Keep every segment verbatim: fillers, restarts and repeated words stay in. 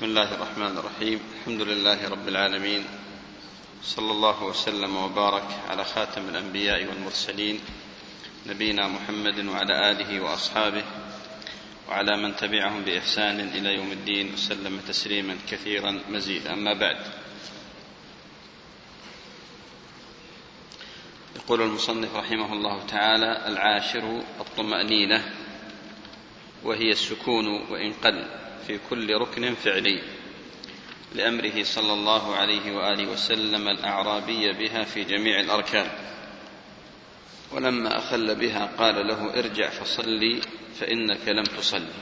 بسم الله الرحمن الرحيم. الحمد لله رب العالمين، صلى الله وسلم وبارك على خاتم الأنبياء والمرسلين نبينا محمد وعلى آله وأصحابه وعلى من تبعهم بإحسان إلى يوم الدين وسلم تسليما كثيرا مزيدا. أما بعد، يقول المصنف رحمه الله تعالى: العاشر الطمأنينة، وهي السكون وإن قل في كل ركن فعلي، لأمره صلى الله عليه وآله وسلم الأعرابي بها في جميع الأركان، ولما أخل بها قال له: ارجع فصلي فإنك لم تصلي.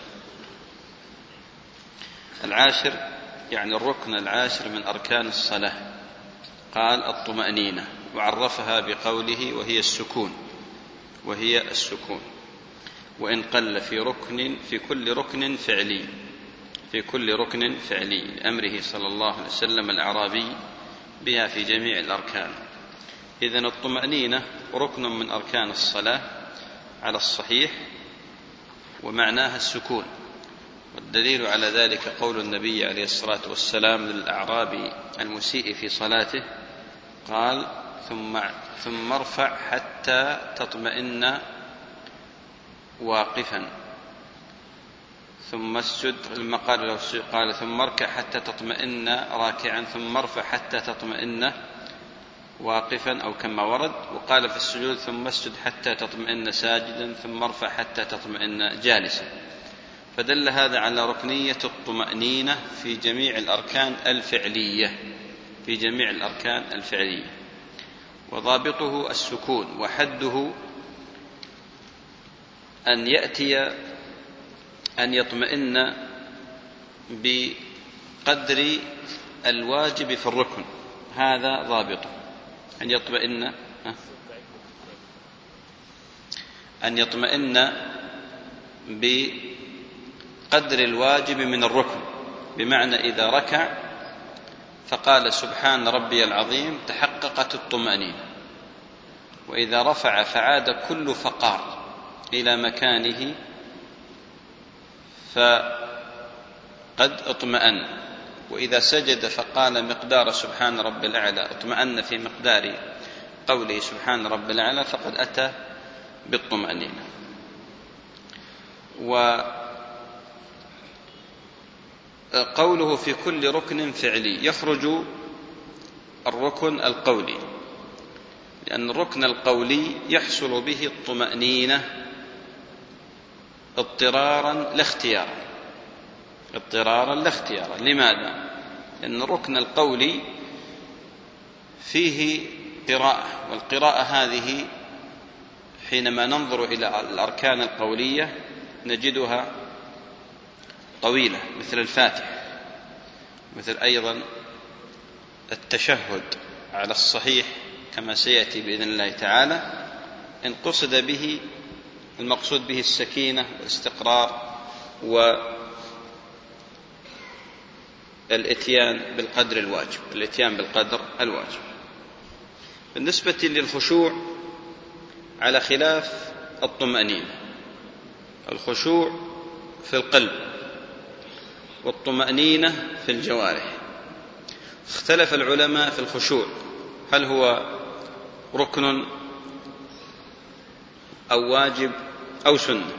العاشر يعني الركن العاشر من أركان الصلاة، قال الطمأنينة، وعرفها بقوله وهي السكون وهي السكون وإن قل في ركن في كل ركن فعلي في كل ركن فعلي لأمره صلى الله عليه وسلم الأعرابي بها في جميع الأركان. إذن الطمأنينة ركن من أركان الصلاة على الصحيح، ومعناها السكون، والدليل على ذلك قول النبي عليه الصلاة والسلام للأعرابي المسيء في صلاته، قال: ثم ثم ارفع حتى تطمئن واقفا، ثم اسجد، لما قال له قال ثم اركع حتى تطمئن راكعا، ثم ارفع حتى تطمئن واقفا، أو كما ورد. وقال في السجود: ثم اسجد حتى تطمئن ساجدا، ثم ارفع حتى تطمئن جالسا. فدل هذا على ركنية الطمأنينة في جميع الأركان الفعلية في جميع الأركان الفعلية وضابطه السكون، وحده أن يأتي أن يطمئن بقدر الواجب في الركن، هذا ضابطه، أن يطمئن أن يطمئن بقدر الواجب من الركن، بمعنى إذا ركع فقال سبحان ربي العظيم تحققت الطمأنينة، وإذا رفع فعاد كل فقار إلى مكانه فقد اطمأن، وإذا سجد فقال مقدار سبحان رب الأعلى اطمأن في مقدار قوله سبحان رب الأعلى فقد أتى بالطمأنينة. وقوله في كل ركن فعلي يخرج الركن القولي، لأن الركن القولي يحصل به الطمأنينة اضطرارا لا اختيارا اضطرارا لا اختيارا لماذا؟ لأن الركن القولي فيه قراءة، والقراءة هذه حينما ننظر إلى الأركان القولية نجدها طويلة، مثل الفاتحة، مثل أيضا التشهد على الصحيح كما سيأتي بإذن الله تعالى، إن قصد به المقصود به السكينة والاستقرار والإتيان بالقدر الواجب الإتيان بالقدر الواجب. بالنسبة للخشوع على خلاف الطمأنينة، الخشوع في القلب والطمأنينة في الجوارح. اختلف العلماء في الخشوع، هل هو ركن أو واجب أو سنة،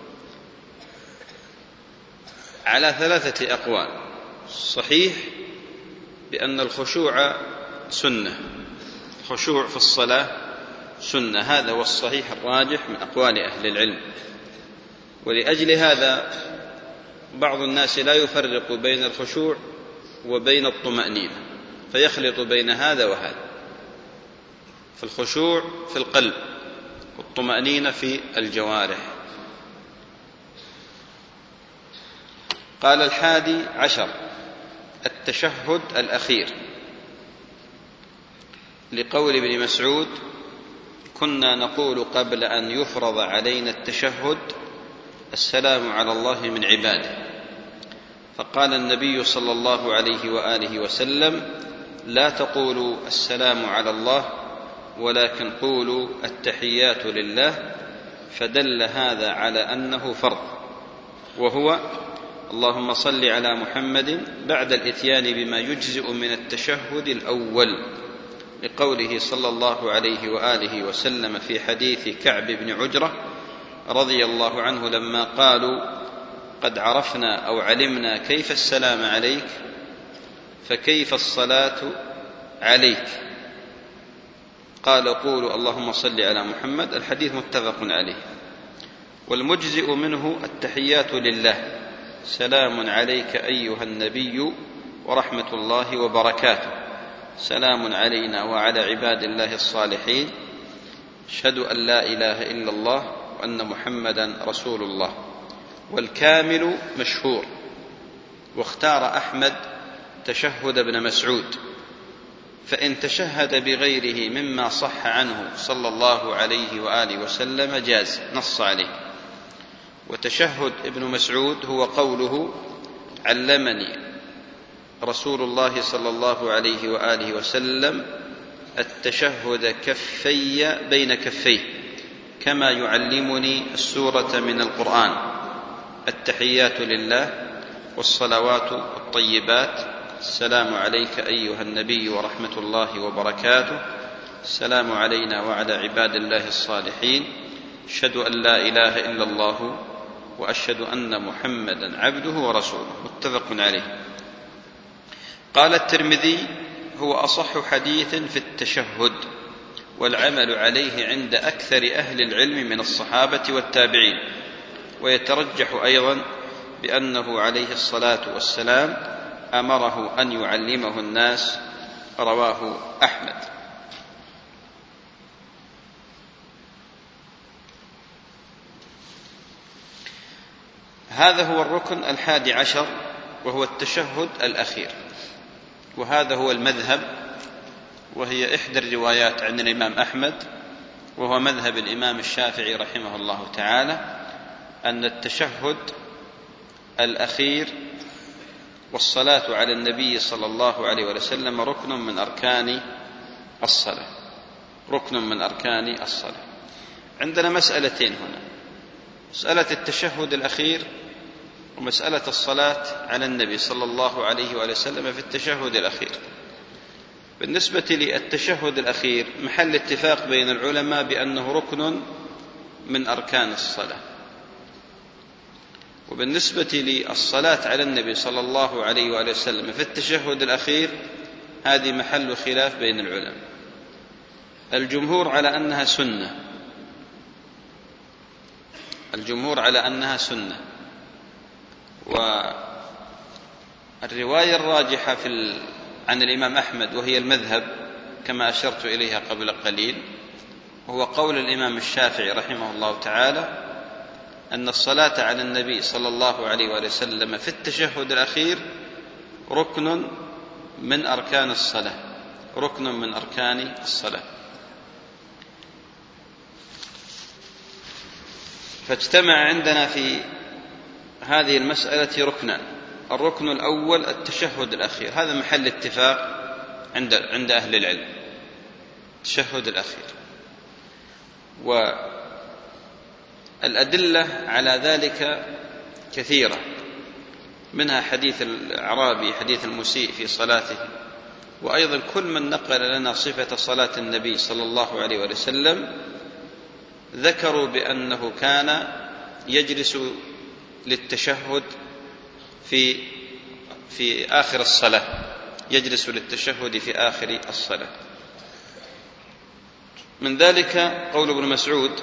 على ثلاثة أقوال. صحيح بأن الخشوع سنة، الخشوع في الصلاة سنة، هذا هو الصحيح الراجح من أقوال أهل العلم. ولأجل هذا بعض الناس لا يفرق بين الخشوع وبين الطمأنينة، فيخلط بين هذا وهذا، فالخشوع في القلب والطمأنينة في الجوارح. قال: الحادي عشر التشهد الأخير، لقول ابن مسعود: كنا نقول قبل أن يفرض علينا التشهد السلام على الله من عباده، فقال النبي صلى الله عليه وآله وسلم: لا تقولوا السلام على الله ولكن قولوا التحيات لله، فدل هذا على أنه فرض، وهو اللهم صل على محمد بعد الإتيان بما يجزئ من التشهد الأول، لقوله صلى الله عليه وآله وسلم في حديث كعب بن عجرة رضي الله عنه لما قالوا قد عرفنا أو علمنا كيف السلام عليك فكيف الصلاة عليك؟ قال قولوا اللهم صل على محمد. الحديث متفق عليه. والمجزئ منه التحيات لله، سلام عليك أيها النبي ورحمة الله وبركاته، سلام علينا وعلى عباد الله الصالحين، أشهد أن لا إله إلا الله وأن محمدا رسول الله. والكامل مشهور، واختار أحمد تشهد ابن مسعود، فإن تشهد بغيره مما صح عنه صلى الله عليه وآله وسلم جاز، نص عليه. وتشهد ابن مسعود هو قوله علمني رسول الله صلى الله عليه وآله وسلم التشهد كفي بين كفيه كما يعلمني السورة من القرآن، التحيات لله والصلوات الطيبات، السلام عليك أيها النبي ورحمة الله وبركاته، السلام علينا وعلى عباد الله الصالحين، أشهد أن لا إله إلا الله وأشهد أن محمدا عبده ورسوله، متفق عليه. قال الترمذي هو أصح حديث في التشهد، والعمل عليه عند أكثر أهل العلم من الصحابة والتابعين، ويترجح أيضا بأنه عليه الصلاة والسلام أمره أن يعلمه الناس، رواه أحمد. هذا هو الركن الحادي عشر، وهو التشهد الأخير، وهذا هو المذهب، وهي إحدى الروايات عن الإمام أحمد، وهو مذهب الإمام الشافعي رحمه الله تعالى، أن التشهد الأخير والصلاة على النبي صلى الله عليه وسلم ركن من أركان الصلاة، ركن من أركان الصلاة. عندنا مسألتين هنا، مسألة التشهد الأخير ومسألة الصلاة على النبي صلى الله عليه وسلم في التشهد الأخير. بالنسبة للتشهد الأخير محل اتفاق بين العلماء بأنه ركن من أركان الصلاة، وبالنسبة للصلاة على النبي صلى الله عليه وآله وسلم في التشهد الأخير هذه محل خلاف بين العلماء. الجمهور على أنها سنة، الجمهور على أنها سنة، والرواية الراجحة في ال... عن الإمام أحمد وهي المذهب كما أشرت إليها قبل قليل، وهو قول الإمام الشافعي رحمه الله تعالى أن الصلاة على النبي صلى الله عليه وآله وسلم في التشهد الأخير ركن من أركان الصلاة، ركن من أركان الصلاة. فاجتمع عندنا في هذه المسألة ركنان، الركن الأول التشهد الأخير، هذا محل اتفاق عند عند أهل العلم، التشهد الأخير. والأدلة على ذلك كثيرة، منها حديث الأعرابي، حديث المسيء في صلاته، وأيضا كل من نقل لنا صفة صلاة النبي صلى الله عليه وسلم ذكروا بأنه كان يجلس للتشهد في في آخر الصلاة، يجلس للتشهد في آخر الصلاة. من ذلك قول ابن مسعود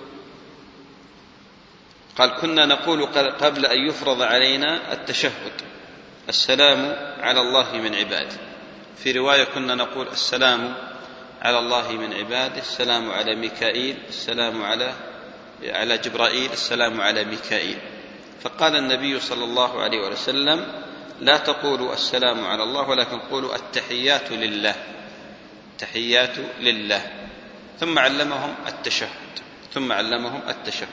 قال كنا نقول قبل أن يفرض علينا التشهد السلام على الله من عباده، في رواية كنا نقول السلام على الله من عباده، السلام على ميكائيل، السلام على على جبرائيل، السلام على ميكائيل. فقال النبي صلى الله عليه وسلم لا تقولوا السلام على الله ولكن قولوا التحيات لله، التحيات لله. ثم علمهم التشهد، ثم علمهم التشهد.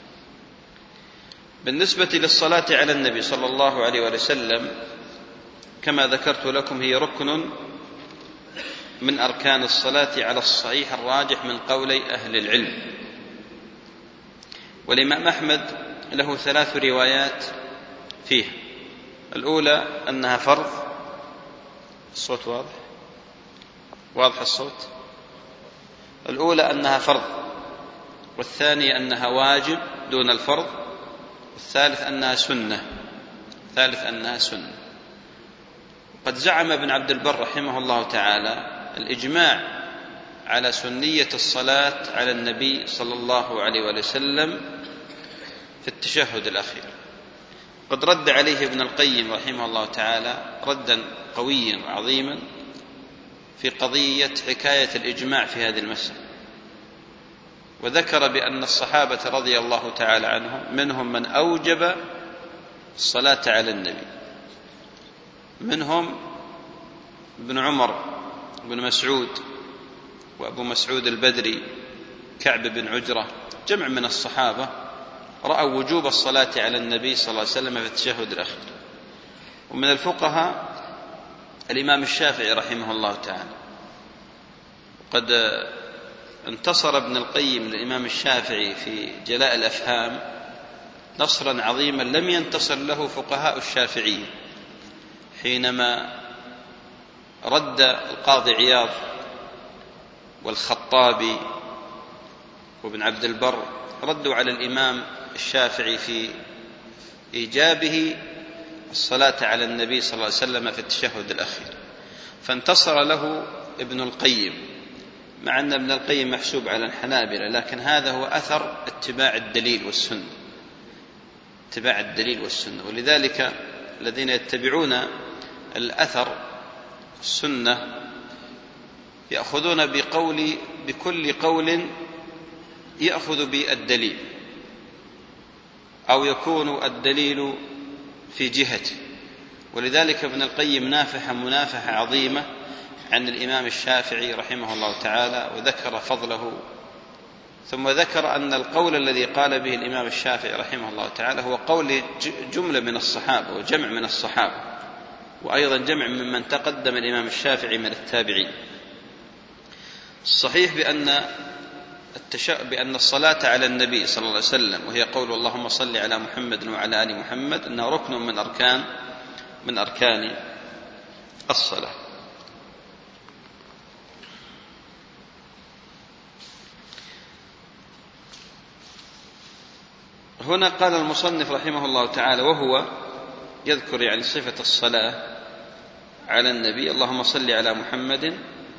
بالنسبة للصلاة على النبي صلى الله عليه وسلم كما ذكرت لكم هي ركن من أركان الصلاة على الصحيح الراجح من قولي أهل العلم. والإمام أحمد له ثلاث روايات فيه، الأولى أنها فرض. الصوت واضح؟ واضح الصوت؟ الأولى أنها فرض، والثانية أنها واجب دون الفرض، والثالث أنها سنة ثالث أنها سنة. قد زعم ابن عبد البر رحمه الله تعالى الإجماع على سنية الصلاة على النبي صلى الله عليه وسلم في التشهد الأخير. قد رد عليه ابن القيم رحمه الله تعالى ردا قويا وعظيما في قضية حكاية الإجماع في هذه المسألة، وذكر بأن الصحابة رضي الله تعالى عنهم منهم من أوجب الصلاة على النبي، منهم ابن عمر بن مسعود وأبو مسعود البدري كعب بن عجرة، جمع من الصحابة رأوا وجوب الصلاة على النبي صلى الله عليه وسلم في التشهد الأخير. ومن الفقهاء الإمام الشافعي رحمه الله تعالى. قد انتصر ابن القيم للإمام الشافعي في جلاء الأفهام نصرا عظيما لم ينتصر له فقهاء الشافعية، حينما رد القاضي عياض والخطابي وابن عبد البر ردوا على الإمام الشافعي في إيجابه الصلاة على النبي صلى الله عليه وسلم في التشهد الأخير، فانتصر له ابن القيم، مع أن ابن القيم محسوب على الحنابلة، لكن هذا هو أثر اتباع الدليل والسنة اتباع الدليل والسنة. ولذلك الذين يتبعون الأثر السنة يأخذون بقول بكل قول يأخذ بالدليل، أو يكون الدليل في جهته. ولذلك ابن القيم نافح منافحة عظيمة عن الإمام الشافعي رحمه الله تعالى، وذكر فضله، ثم ذكر أن القول الذي قال به الإمام الشافعي رحمه الله تعالى هو قول جملة من الصحابة وجمع من الصحابة، وأيضا جمع ممن تقدم الإمام الشافعي من التابعين. الصحيح بأن بأن الصلاة على النبي صلى الله عليه وسلم، وهي قول اللهم صل على محمد وعلى آل محمد، أنها ركن من أركان من أركان الصلاة. هنا قال المصنف رحمه الله تعالى وهو يذكر يعني صفة الصلاة على النبي اللهم صل على محمد،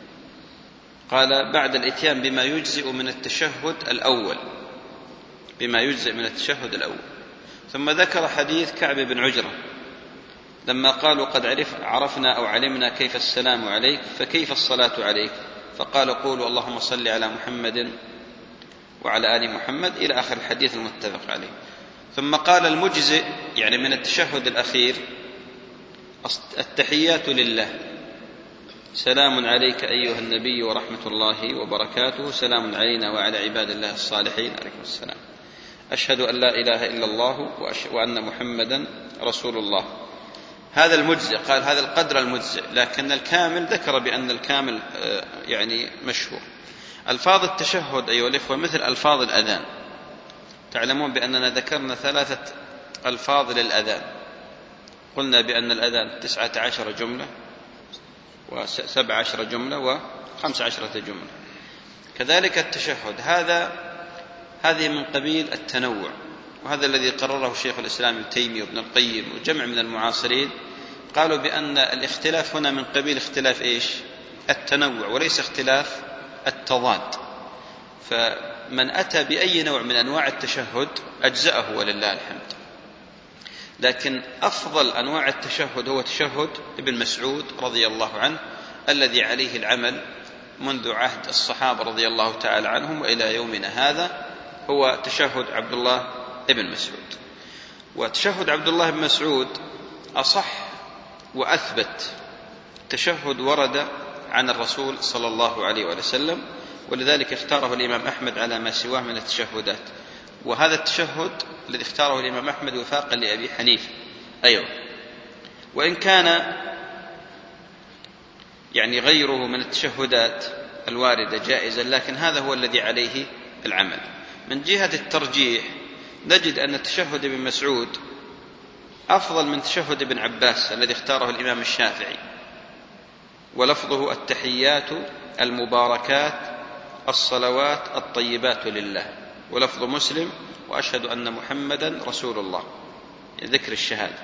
قال بعد الإتيان بما يجزئ من التشهد الأول بما يجزئ من التشهد الأول ثم ذكر حديث كعب بن عجرة لما قالوا قد عرف عرفنا أو علمنا كيف السلام عليك فكيف الصلاة عليك، فقال قولوا اللهم صل على محمد وعلى آل محمد إلى آخر الحديث المتفق عليه. ثم قال المجزئ يعني من التشهد الأخير التحيات لله، سلام عليك أيها النبي ورحمة الله وبركاته، سلام علينا وعلى عباد الله الصالحين عليكم السلام، أشهد أن لا إله إلا الله وأن محمدا رسول الله. هذا المجزئ، قال هذا القدر المجزئ، لكن الكامل ذكر بأن الكامل يعني مشهور. ألفاظ التشهد أيها الإخوة مثل ألفاظ الأذان، تعلمون بأننا ذكرنا ثلاثة ألفاظ للأذان، قلنا بأن الأذان تسعة عشر جملة وسبع عشر جملة وخمس عشرة جملة. كذلك التشهد هذا هذه من قبيل التنوع، وهذا الذي قرره شيخ الإسلام ابن تيمية وابن القيم وجمع من المعاصرين، قالوا بأن الاختلاف هنا من قبيل اختلاف إيش؟ التنوع وليس اختلاف التضاد. فمن أتى بأي نوع من أنواع التشهد أجزأه ولله الحمد، لكن أفضل أنواع التشهد هو تشهد ابن مسعود رضي الله عنه الذي عليه العمل منذ عهد الصحابة رضي الله تعالى عنهم وإلى يومنا هذا، هو تشهد عبد الله ابن مسعود. وتشهد عبد الله بن مسعود أصح وأثبت تشهد ورد عن الرسول صلى الله عليه وسلم، ولذلك اختاره الإمام أحمد على ما سواه من التشهدات. وهذا التشهد الذي اختاره الإمام أحمد وفاقا لأبي حنيفة أيوة، وإن كان يعني غيره من التشهدات الواردة جائزا، لكن هذا هو الذي عليه العمل. من جهة الترجيح نجد أن التشهد ابن مسعود أفضل من تشهد ابن عباس الذي اختاره الإمام الشافعي، ولفظه التحيات المباركات الصلوات الطيبات لله، ولفظ مسلم وأشهد أن محمدا رسول الله، ذكر الشهادة.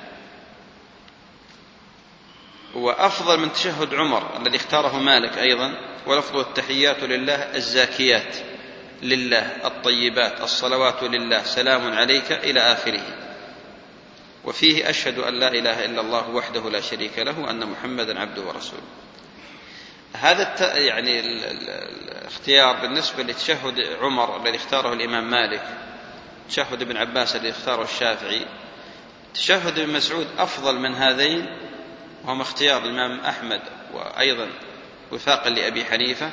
وأفضل من تشهد عمر الذي اختاره مالك أيضا، ولفظه التحيات لله الزاكيات لله الطيبات الصلوات لله سلام عليك إلى آخره. وفيه أشهد أن لا إله إلا الله وحده لا شريك له أن محمدا عبده ورسوله. هذا يعني الاختيار بالنسبة لتشهد عمر الذي اختاره الإمام مالك، تشهد ابن عباس الذي اختاره الشافعي، تشهد ابن مسعود أفضل من هذين، وهم اختيار الإمام أحمد وأيضا وفاقا لأبي حنيفة.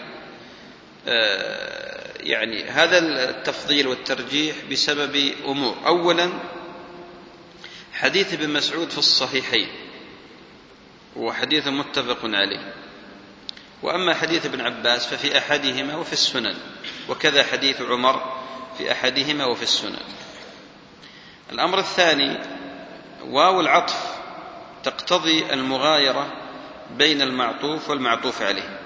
يعني هذا التفضيل والترجيح بسبب أمور. أولا حديث ابن مسعود في الصحيحين وحديث متفق عليه، وأما حديث ابن عباس ففي أحدهما وفي السنن، وكذا حديث عمر في أحدهما وفي السنن. الأمر الثاني واو العطف تقتضي المغايرة بين المعطوف والمعطوف عليه،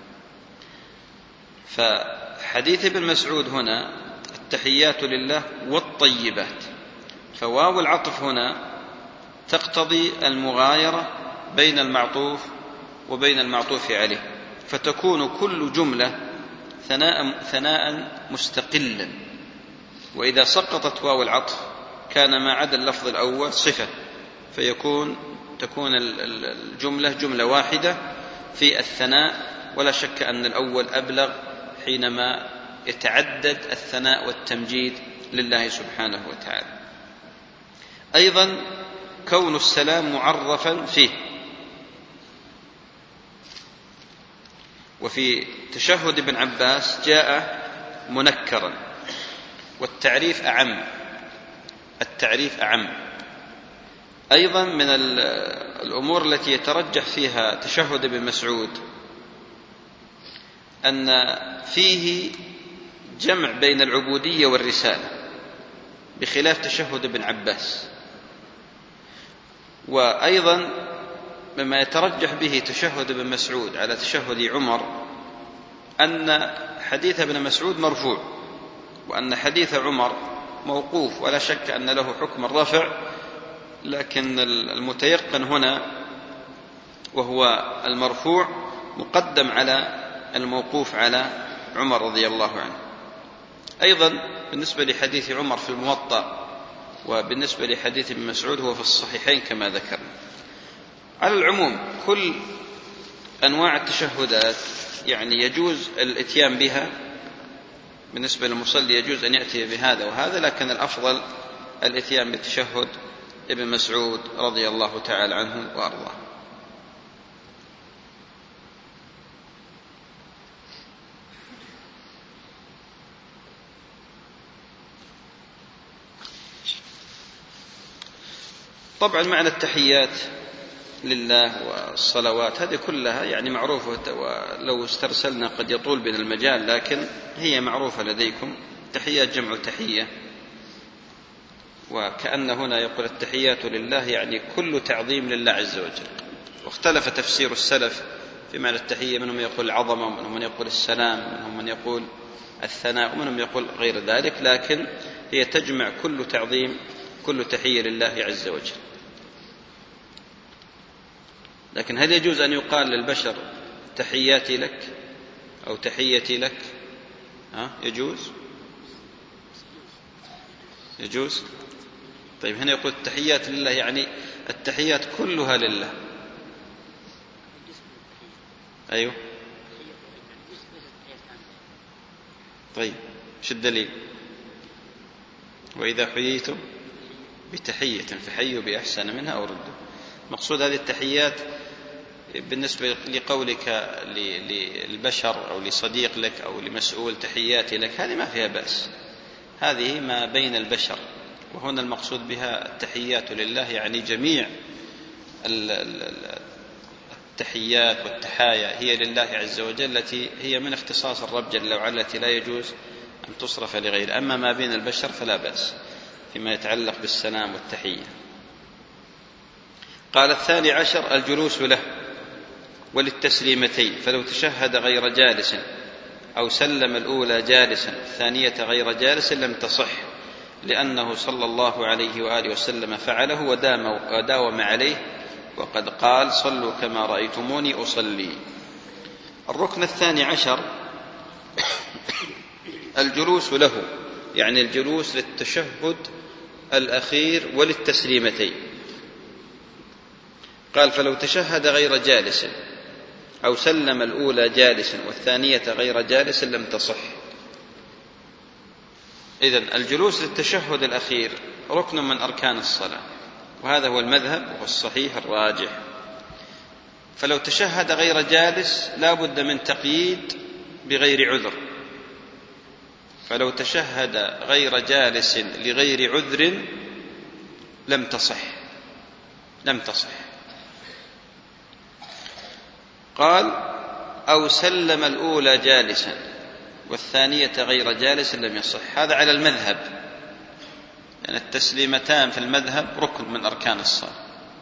فحديث ابن مسعود هنا التحيات لله والطيبات، فواو العطف هنا تقتضي المغايرة بين المعطوف وبين المعطوف عليه، فتكون كل جملة ثناء, ثناء مستقلا. وإذا سقطت واو العطف كان ما عدا اللفظ الأول صفة، فيكون تكون الجملة جملة واحدة في الثناء، ولا شك أن الأول أبلغ حينما يتعدد الثناء والتمجيد لله سبحانه وتعالى. أيضا كون السلام معرفا فيه، وفي تشهد ابن عباس جاء منكرا، والتعريف أعم، التعريف أعم. أيضا من الأمور التي يترجح فيها تشهد ابن مسعود أن فيه جمع بين العبودية والرسالة بخلاف تشهد ابن عباس. وأيضا مما يترجح به تشهد ابن مسعود على تشهد عمر أن حديث ابن مسعود مرفوع، وأن حديث عمر موقوف، ولا شك أن له حكم الرفع، لكن المتيقن هنا وهو المرفوع مقدم على الموقوف على عمر رضي الله عنه. أيضا بالنسبة لحديث عمر في الموطأ، وبالنسبة لحديث ابن مسعود هو في الصحيحين كما ذكرنا. على العموم كل أنواع التشهدات يعني يجوز الاتيان بها، بالنسبة للمصلي يجوز أن يأتي بهذا وهذا، لكن الأفضل الاتيان بالتشهد ابن مسعود رضي الله تعالى عنه وأرضاه. طبعا معنى التحيات لله والصلوات هذه كلها يعني معروفة، ولو استرسلنا قد يطول بنا المجال، لكن هي معروفة لديكم. تحيات جمع تحية، وكأن هنا يقول التحيات لله يعني كل تعظيم لله عز وجل. واختلف تفسير السلف في معنى التحية، منهم يقول العظمة، ومنهم من يقول السلام، ومنهم من يقول الثناء، ومنهم يقول غير ذلك، لكن هي تجمع كل تعظيم كل تحية لله عز وجل. لكن هل يجوز أن يقال للبشر تحياتي لك أو تحيتي لك؟ ها؟ يجوز يجوز طيب هنا يقول التحيات لله يعني التحيات كلها لله. أيوه طيب شو الدليل؟ وإذا حييتم بتحية فحيوا بأحسن منها أو ردوا. مقصود هذه التحيات بالنسبة لقولك للبشر أو لصديق لك أو لمسؤول تحياتي لك، هذه ما فيها بأس، هذه ما بين البشر. وهنا المقصود بها التحيات لله يعني جميع التحيات والتحايا هي لله عز وجل، التي هي من اختصاص الرب جل وعلا، التي لا يجوز أن تصرف لغيره. أما ما بين البشر فلا بأس فيما يتعلق بالسلام والتحية. قال الثاني عشر الجلوس له وللتسليمتين، فلو تشهد غير جالس أو سلم الأولى جالسا الثانية غير جالس لم تصح، لأنه صلى الله عليه وآله وسلم فعله ودام وداوم عليه، وقد قال صلوا كما رأيتموني أصلي. الركن الثاني عشر الجلوس له، يعني الجلوس للتشهد الأخير وللتسليمتين. قال فلو تشهد غير جالس أو سلم الأولى جالسا والثانية غير جالس لم تصح. إذن الجلوس للتشهد الأخير ركن من أركان الصلاة، وهذا هو المذهب والصحيح الراجح. فلو تشهد غير جالس لا بد من تقييد بغير عذر، فلو تشهد غير جالس لغير عذر لم تصح لم تصح قال أو سلم الأولى جالسا والثانية غير جالس لم يصح. هذا على المذهب، يعني التسليمتان في المذهب ركن من أركان الصلاة،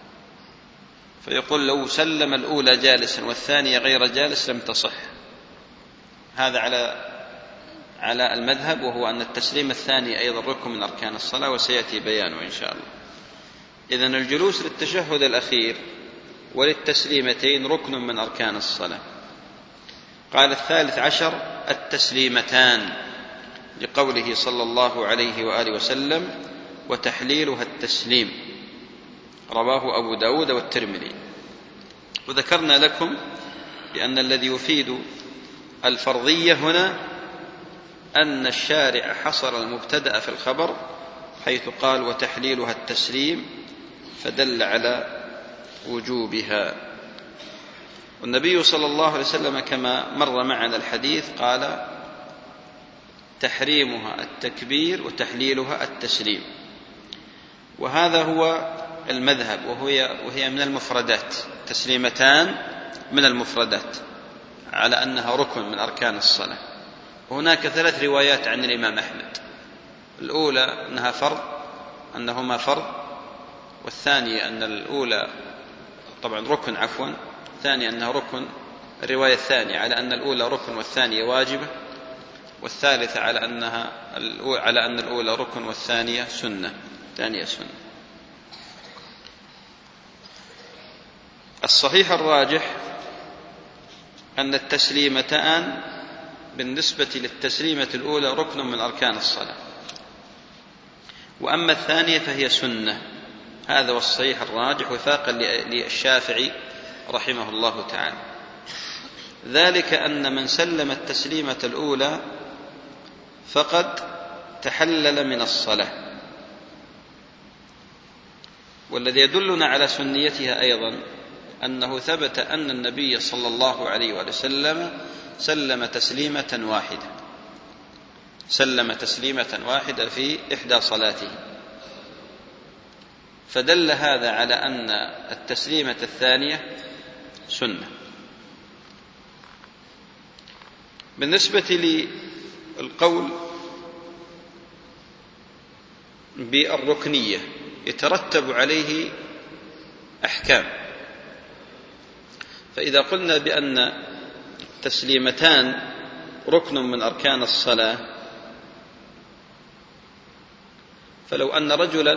فيقول لو سلم الأولى جالسا والثانية غير جالس لم تصح. هذا على على المذهب، وهو أن التسليم الثاني أيضا ركن من أركان الصلاة، وسيأتي بيانه إن شاء الله. إذن الجلوس للتشهد الأخير وللتسليمتين ركن من أركان الصلاة. قال الثالث عشر التسليمتان، لقوله صلى الله عليه وآله وسلم وتحليلها التسليم، رواه أبو داود والترمذي. وذكرنا لكم بأن الذي يفيد الفرضية هنا أن الشارع حصر المبتدأ في الخبر حيث قال وتحليلها التسليم، فدل على وجوبها. والنبي صلى الله عليه وسلم كما مر معنا الحديث قال تحريمها التكبير وتحليلها التسليم، وهذا هو المذهب، وهي, وهي من المفردات، تسليمتان من المفردات، على أنها ركن من أركان الصلاة. وهناك ثلاث روايات عن الإمام أحمد، الأولى أنها فرض، أنهما فرض، والثانية أن الأولى طبعا ركن عفوا الثانية أنها ركن، الرواية الثانية على أن الأولى ركن والثانية واجبة، والثالثة على أنها على أن الأولى ركن والثانية سنة، ثانية سنة. الصحيح الراجح أن التسليمتان بالنسبة للتسليمة الأولى ركن من أركان الصلاة، وأما الثانية فهي سنة. هذا والصحيح الراجح وفاقا للشافعي رحمه الله تعالى، ذلك أن من سلم التسليمة الأولى فقد تحلل من الصلاة. والذي يدلنا على سنيتها أيضا أنه ثبت أن النبي صلى الله عليه وسلم سلم تسليمة واحدة سلم تسليمة واحدة في إحدى صلاته، فدل هذا على أن التسليمة الثانية سنة. بالنسبة للقول بالركنية يترتب عليه أحكام، فإذا قلنا بأن تسليمتان ركن من أركان الصلاة، فلو أن رجلا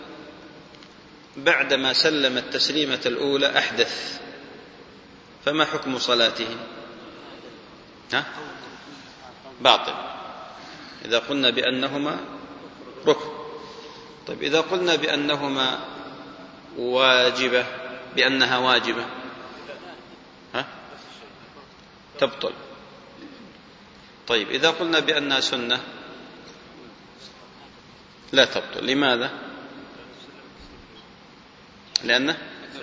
بعدما سلم التسليمة الأولى أحدث، فما حكم صلاته؟ ها؟ باطل إذا قلنا بأنهما ركن. طيب إذا قلنا بأنهما واجبة بأنها واجبة ها؟ تبطل. طيب إذا قلنا بأنها سنة لا تبطل. لماذا؟ لأنه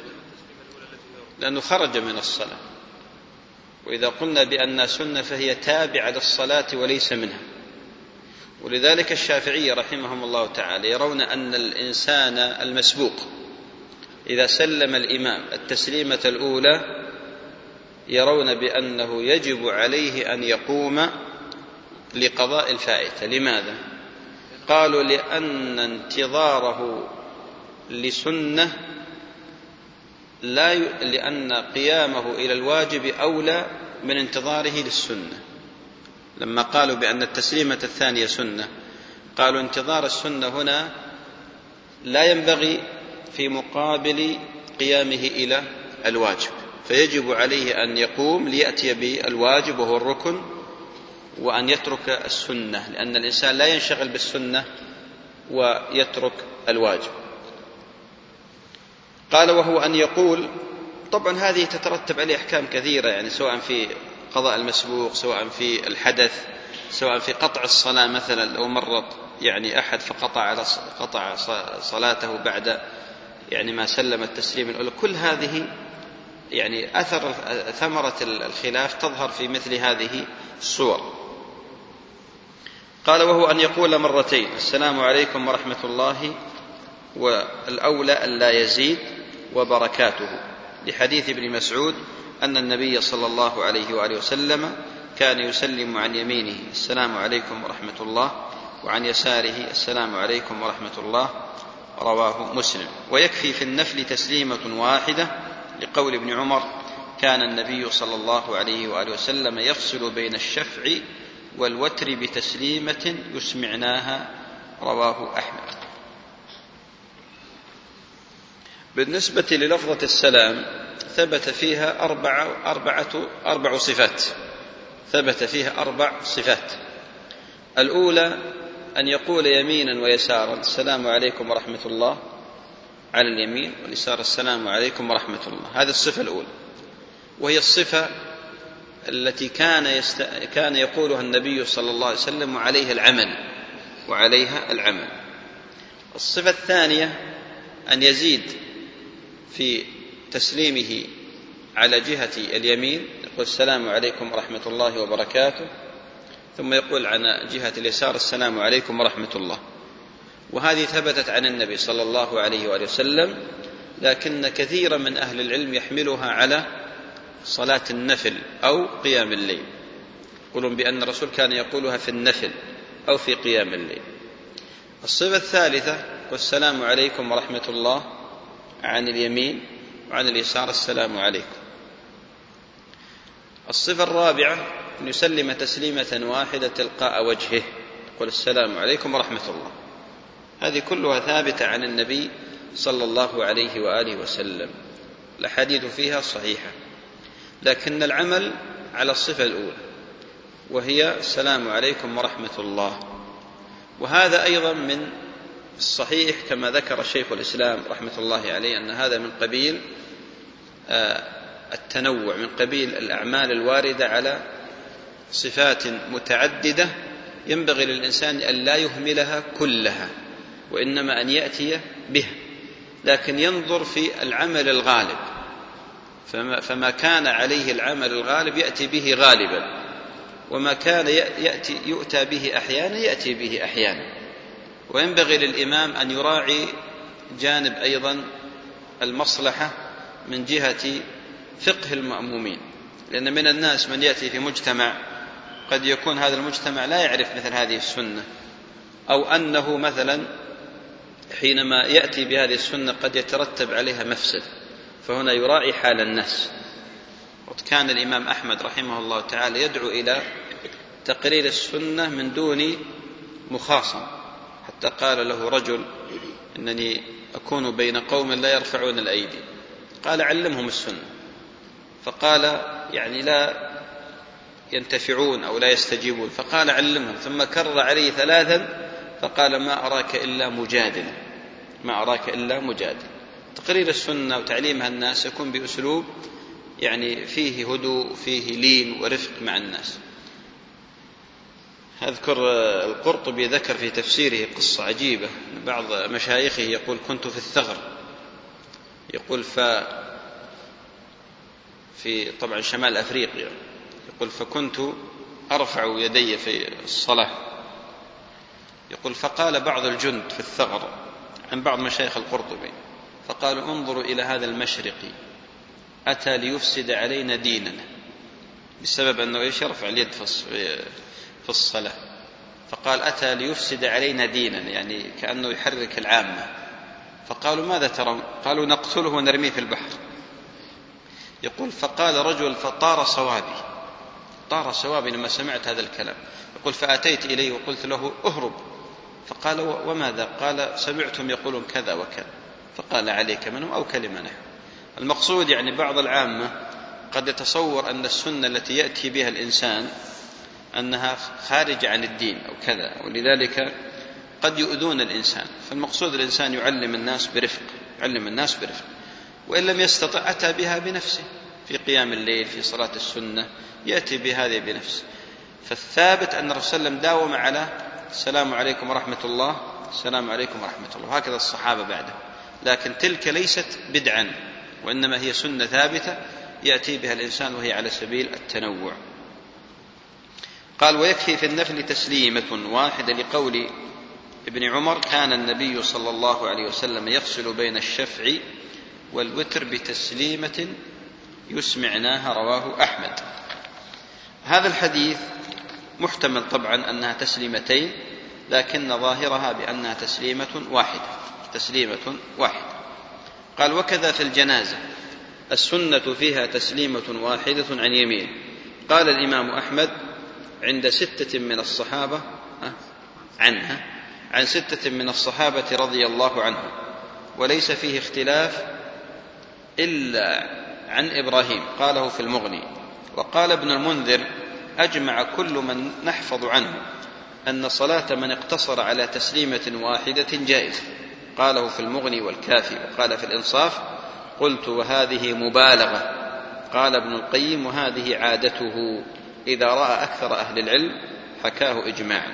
لأنه خرج من الصلاة، وإذا قلنا بأنها سنة فهي تابعة للصلاة وليس منها. ولذلك الشافعية رحمهم الله تعالى يرون أن الإنسان المسبوق إذا سلم الإمام التسليمة الأولى يرون بأنه يجب عليه أن يقوم لقضاء الفائتة. لماذا؟ قالوا لأن انتظاره لسنة لا ي... لأن قيامه إلى الواجب أولى من انتظاره للسنة. لما قالوا بأن التسليمة الثانية سنة، قالوا انتظار السنة هنا لا ينبغي في مقابل قيامه إلى الواجب، فيجب عليه أن يقوم ليأتي بالواجب وهو الركن، وأن يترك السنة، لأن الإنسان لا ينشغل بالسنة ويترك الواجب. قال وهو أن يقول، طبعا هذه تترتب عليه أحكام كثيرة، يعني سواء في قضاء المسبوق، سواء في الحدث، سواء في قطع الصلاة مثلا، لو مرض يعني أحد فقطع على قطع صلاته بعد يعني ما سلم التسليم الأولى، كل هذه يعني أثر ثمرة الخلاف تظهر في مثل هذه الصور. قال وهو أن يقول مرتين السلام عليكم ورحمة الله، والأولى أن لا يزيد وبركاته، لحديث ابن مسعود أن النبي صلى الله عليه وآله وسلم كان يسلم عن يمينه السلام عليكم ورحمة الله، وعن يساره السلام عليكم ورحمة الله، رواه مسلم. ويكفي في النفل تسليمة واحدة، لقول ابن عمر كان النبي صلى الله عليه وآله وسلم يفصل بين الشفع والوتر بتسليمة يسمعناها، رواه أحمد. بالنسبة للفظة السلام ثبت فيها أربع أربعة أربع صفات، ثبت فيها أربع صفات. الأولى أن يقول يمينا ويسارا السلام عليكم ورحمة الله على اليمين، واليسار السلام عليكم ورحمة الله، هذه الصفة الأولى، وهي الصفة التي كان يست... كان يقولها النبي صلى الله عليه وسلم وعليها العمل وعليها العمل. الصفة الثانية أن يزيد في تسليمه على جهة اليمين، يقول السلام عليكم ورحمة الله وبركاته، ثم يقول عن جهة اليسار السلام عليكم ورحمة الله. وهذه ثبتت عن النبي صلى الله عليه وآله وسلم، لكن كثيرا من أهل العلم يحملها على صلاة النفل أو قيام الليل، يقولون بأن الرسول كان يقولها في النفل أو في قيام الليل. الصفة الثالثة والسلام عليكم ورحمة الله عن اليمين، وعن اليسار السلام عليكم. الصفة الرابعة أن يسلم تسليمة واحدة تلقاء وجهه، يقول السلام عليكم ورحمة الله. هذه كلها ثابتة عن النبي صلى الله عليه وآله وسلم، الأحاديث فيها صحيحة، لكن العمل على الصفة الأولى وهي السلام عليكم ورحمة الله. وهذا أيضا من الصحيح كما ذكر شيخ الإسلام رحمة الله عليه، أن هذا من قبيل التنوع، من قبيل الأعمال الواردة على صفات متعددة، ينبغي للإنسان أن لا يهملها كلها، وإنما أن يأتي به، لكن ينظر في العمل الغالب، فما, فما كان عليه العمل الغالب يأتي به غالبا، وما كان يأتي يؤتى به أحيانا يأتي به أحيانا. وينبغي للإمام أن يراعي جانب أيضا المصلحة من جهة فقه المأمومين، لأن من الناس من يأتي في مجتمع قد يكون هذا المجتمع لا يعرف مثل هذه السنة، أو أنه مثلا حينما يأتي بهذه السنة قد يترتب عليها مفسد، فهنا يراعي حال الناس. وكان الإمام أحمد رحمه الله تعالى يدعو إلى تقرير السنة من دون مخاصم، حتى قال له رجل إنني أكون بين قوم لا يرفعون الأيدي، قال علمهم السنة، فقال يعني لا ينتفعون أو لا يستجيبون، فقال علمهم، ثم كرر عليه ثلاثا فقال ما أراك إلا مجادل، ما أراك إلا مجادل. تقرير السنة وتعليمها الناس يكون بأسلوب يعني فيه هدوء، فيه لين ورفق مع الناس. أذكر القرطبي ذكر في تفسيره قصة عجيبة، بعض مشايخه يقول كنت في الثغر، يقول ف في طبعا شمال أفريقيا، يقول فكنت أرفع يدي في الصلاة، يقول فقال بعض الجند في الثغر عن بعض مشايخ القرطبي، فقالوا انظروا إلى هذا المشرقي أتى ليفسد علينا ديننا، بسبب أنه يرفع اليد في الصلاة، فقال أتى ليفسد علينا ديننا، يعني كأنه يحرك العامة. فقالوا ماذا ترون؟ قالوا نقتله ونرميه في البحر. يقول فقال رجل فطار صوابي، طار صوابي لما سمعت هذا الكلام. يقول فأتيت إليه وقلت له أهرب، فقال وماذا؟ قال سمعتم يقولون كذا وكذا، فقال عليك منهم أو كلمة نحو. المقصود يعني بعض العامة قد يتصور أن السنة التي يأتي بها الإنسان أنها خارجة عن الدين أو كذا، ولذلك قد يؤذون الإنسان. فالمقصود الإنسان يعلم الناس برفق، يعلم الناس برفق، وإن لم يستطع أتى بها بنفسه في قيام الليل في صلاة السنة، يأتي بهذه بنفسه. فالثابت أن الرسول صلى الله عليه وسلم داوم على السلام عليكم ورحمة الله، السلام عليكم ورحمة الله، وهكذا الصحابة بعده. لكن تلك ليست بدعا، وإنما هي سنة ثابتة يأتي بها الإنسان وهي على سبيل التنوع. قال ويكفي في النفل تسليمة واحدة لقول ابن عمر كان النبي صلى الله عليه وسلم يفصل بين الشفع والوتر بتسليمة يسمعناها، رواه أحمد. هذا الحديث محتمل طبعا أنها تسليمتين، لكن ظاهرها بأنها تسليمة واحدة، تسليمة واحدة. قال وكذا في الجنازة السنة فيها تسليمة واحدة عن يمين. قال الإمام أحمد عند ستة من الصحابة عنها عن ستة من الصحابة رضي الله عنهم، وليس فيه اختلاف إلا عن إبراهيم قاله في المغني. وقال ابن المنذر أجمع كل من نحفظ عنه أن صلاة من اقتصر على تسليمة واحدة جائزة، قاله في المغني والكافي. وقال في الإنصاف قلت وهذه مبالغة. قال ابن القيم وهذه عادته إذا رأى أكثر أهل العلم حكاه إجماعا.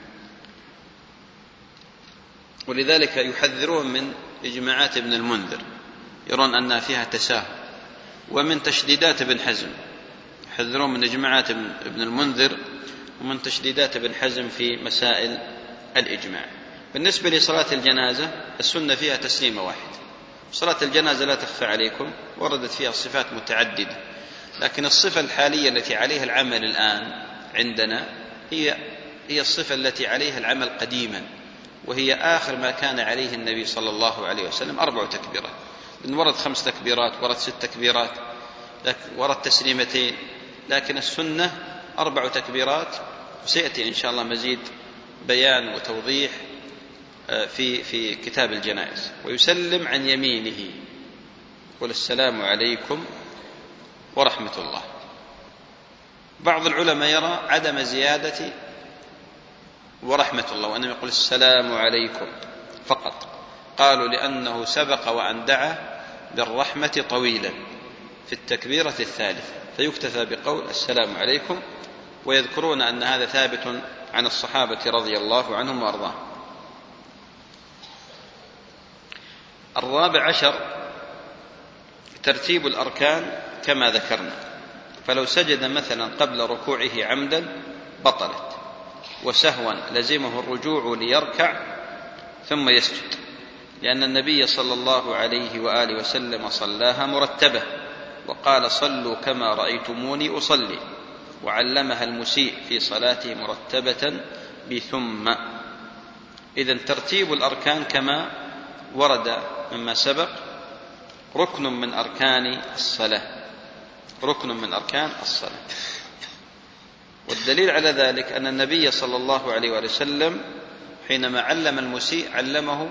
ولذلك يحذرون من إجماعات ابن المنذر، يرون أنها فيها تساهل، ومن تشديدات ابن حزم، يحذرون من إجماعات ابن المنذر ومن تشديدات ابن حزم في مسائل الإجماع. بالنسبة لصلاة الجنازة السنة فيها تسليمة واحدة. صلاة الجنازة لا تخفى عليكم وردت فيها صفات متعددة، لكن الصفة الحالية التي عليها العمل الآن عندنا هي هي الصفة التي عليها العمل قديما، وهي آخر ما كان عليه النبي صلى الله عليه وسلم، أربع تكبيرات. إن ورد خمس تكبيرات، ورد ست تكبيرات، ورد تسليمتين، لكن السنة أربع تكبيرات. وسيأتي إن شاء الله مزيد بيان وتوضيح في في كتاب الجنائز. ويسلم عن يمينه قل السلام عليكم ورحمة الله. بعض العلماء يرى عدم زيادة ورحمة الله، وأنه يقول السلام عليكم فقط. قالوا لأنه سبق وأن دعا بالرحمة طويلا في التكبيرة الثالثة، فيكتفى بقول السلام عليكم. ويذكرون أن هذا ثابت عن الصحابة رضي الله عنهم وأرضاهم. الرابع عشر ترتيب الأركان كما ذكرنا. فلو سجد مثلا قبل ركوعه عمدا بطلت، وسهوا لزمه الرجوع ليركع ثم يسجد، لأن النبي صلى الله عليه وآله وسلم صلاها مرتبة، وقال صلوا كما رأيتموني أصلي، وعلمها المسيء في صلاته مرتبة بثم. إذن ترتيب الأركان كما ورد مما سبق ركن من أركان الصلاة، ركن من أركان الصلاة. والدليل على ذلك أن النبي صلى الله عليه وآله وسلم حينما علم المسيء علمه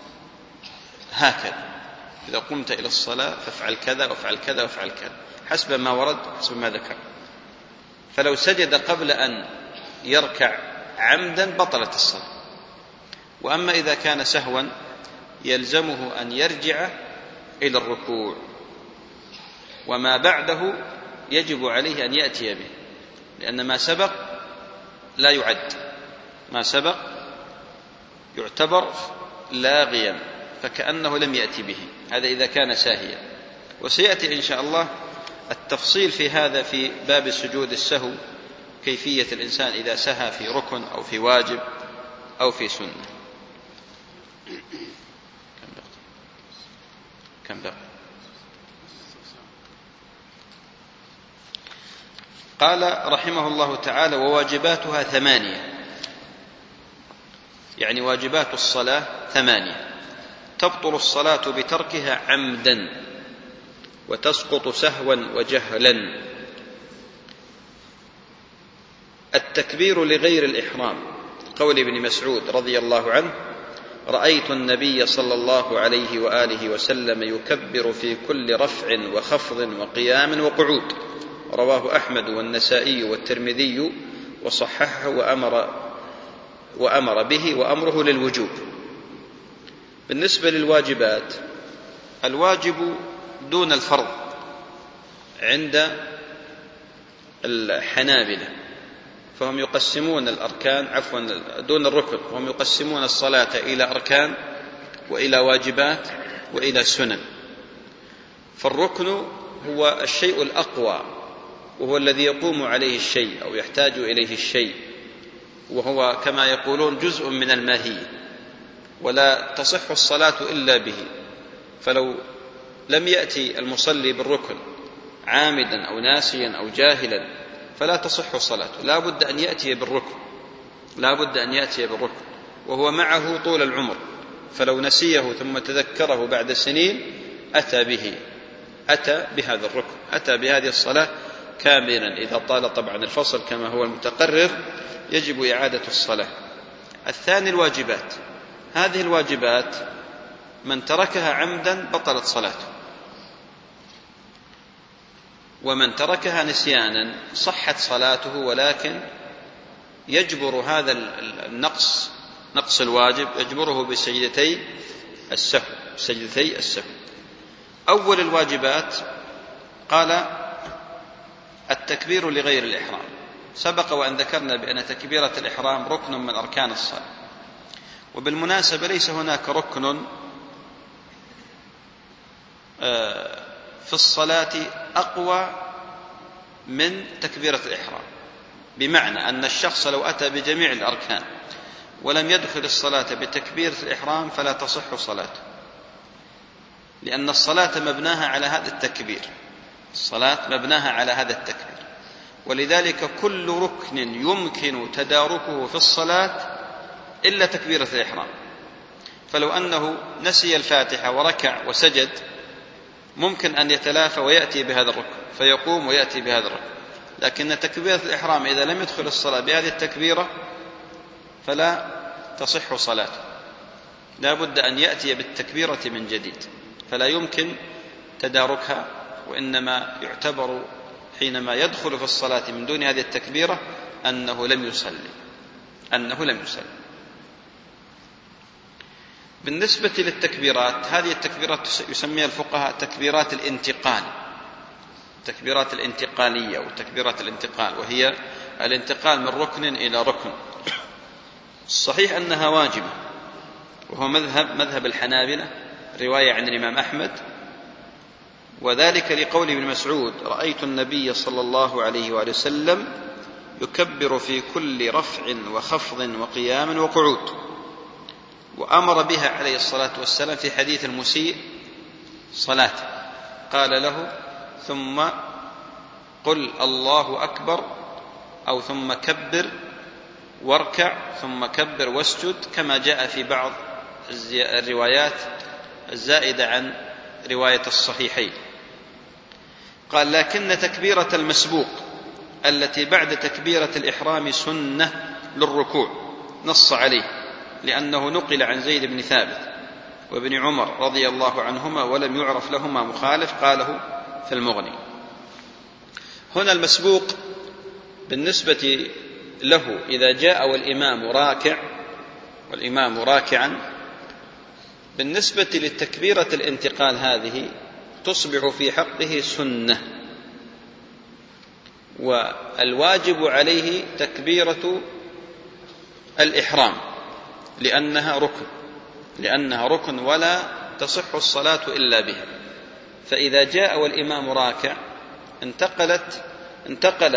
هكذا: إذا قمت إلى الصلاة فافعل كذا وافعل كذا وافعل كذا، حسب ما ورد، حسب ما ذكر. فلو سجد قبل أن يركع عمدا بطلت الصلاة. وأما إذا كان سهوا يلزمه أن يرجع إلى الركوع، وما بعده يجب عليه أن يأتي به، لأن ما سبق لا يعد، ما سبق يعتبر لاغيا فكأنه لم يأتي به. هذا إذا كان ساهيا. وسيأتي إن شاء الله التفصيل في هذا في باب سجود السهو، كيفية الإنسان إذا سهى في ركن أو في واجب أو في سنة. كم بقى؟ قال رحمه الله تعالى: وواجباتها ثمانية، يعني واجبات الصلاة ثمانية. تبطل الصلاة بتركها عمدا، وتسقط سهوا وجهلا. التكبير لغير الإحرام، قول ابن مسعود رضي الله عنه: رأيت النبي صلى الله عليه وآله وسلم يكبر في كل رفع وخفض وقيام وقعود. رواه أحمد والنسائي والترمذي وصححه وأمر, وأمر به وأمره للوجوب. بالنسبة للواجبات، الواجب دون الفرض عند الحنابلة، فهم يقسمون الأركان عفوا دون الركن، وهم يقسمون الصلاة إلى أركان وإلى واجبات وإلى سنن. فالركن هو الشيء الأقوى، وهو الذي يقوم عليه الشيء أو يحتاج إليه الشيء، وهو كما يقولون جزء من الماهية، ولا تصح الصلاة إلا به. فلو لم يأتي المصلي بالركن عامدا أو ناسيا أو جاهلا فلا تصح صلاته، لا بد أن يأتي بالركن، لا بد أن يأتي بالركن وهو معه طول العمر. فلو نسيه ثم تذكره بعد سنين أتى به، أتى بهذا الركن، أتى بهذه الصلاة كاملا. إذا طال طبعا الفصل كما هو المتقرر يجب إعادة الصلاة. الثاني الواجبات، هذه الواجبات من تركها عمدا بطلت صلاته، ومن تركها نسيانا صحت صلاته، ولكن يجبر هذا النقص، نقص الواجب، يجبره بسجدتي السهو، سجدتي السهو. أول الواجبات قال التكبير لغير الإحرام. سبق وأن ذكرنا بأن تكبيرة الإحرام ركن من أركان الصلاة، وبالمناسبة ليس هناك ركن في الصلاة أقوى من تكبيرة الإحرام، بمعنى أن الشخص لو أتى بجميع الأركان ولم يدخل الصلاة بتكبيرة الإحرام فلا تصح صلاته، لأن الصلاة مبناها على هذا التكبير، الصلاة مبناها على هذا التكبير. ولذلك كل ركن يمكن تداركه في الصلاة إلا تكبيرة الإحرام. فلو أنه نسي الفاتحة وركع وسجد ممكن أن يتلافى ويأتي بهذا الركن، فيقوم ويأتي بهذا الركن، لكن تكبيرة الإحرام إذا لم يدخل الصلاة بهذه التكبيرة فلا تصح صلاته، لا بد أن يأتي بالتكبيرة من جديد، فلا يمكن تداركها، وإنما يعتبر حينما يدخل في الصلاة من دون هذه التكبيرة أنه لم يصلي، أنه لم يصلي. بالنسبة للتكبيرات، هذه التكبيرات يسميها الفقهاء تكبيرات الانتقال، تكبيرات الانتقالية وتكبيرات الانتقال، وهي الانتقال من ركن إلى ركن. الصحيح أنها واجبة، وهو مذهب مذهب الحنابلة، رواية عن الإمام أحمد، وذلك لقول ابن مسعود: رأيت النبي صلى الله عليه وآله وسلم يكبر في كل رفع وخفض وقيام وقعود. وأمر بها عليه الصلاة والسلام في حديث المسيء صلاته، قال له: ثم قل الله أكبر، أو ثم كبر واركع، ثم كبر واسجد، كما جاء في بعض الروايات الزائدة عن رواية الصحيحين. قال: لكن تكبيرة المسبوق التي بعد تكبيرة الإحرام سنة للركوع، نص عليه، لأنه نقل عن زيد بن ثابت وابن عمر رضي الله عنهما ولم يعرف لهما مخالف، قاله في المغني. هنا المسبوق بالنسبة له إذا جاء والإمام راكع والإمام راكعا، بالنسبة للتكبيرة الانتقال هذه تصبح في حقه سنة، والواجب عليه تكبيرة الإحرام لأنها ركن، لأنها ركن ولا تصح الصلاة إلا بها. فإذا جاء والإمام راكع انتقلت انتقل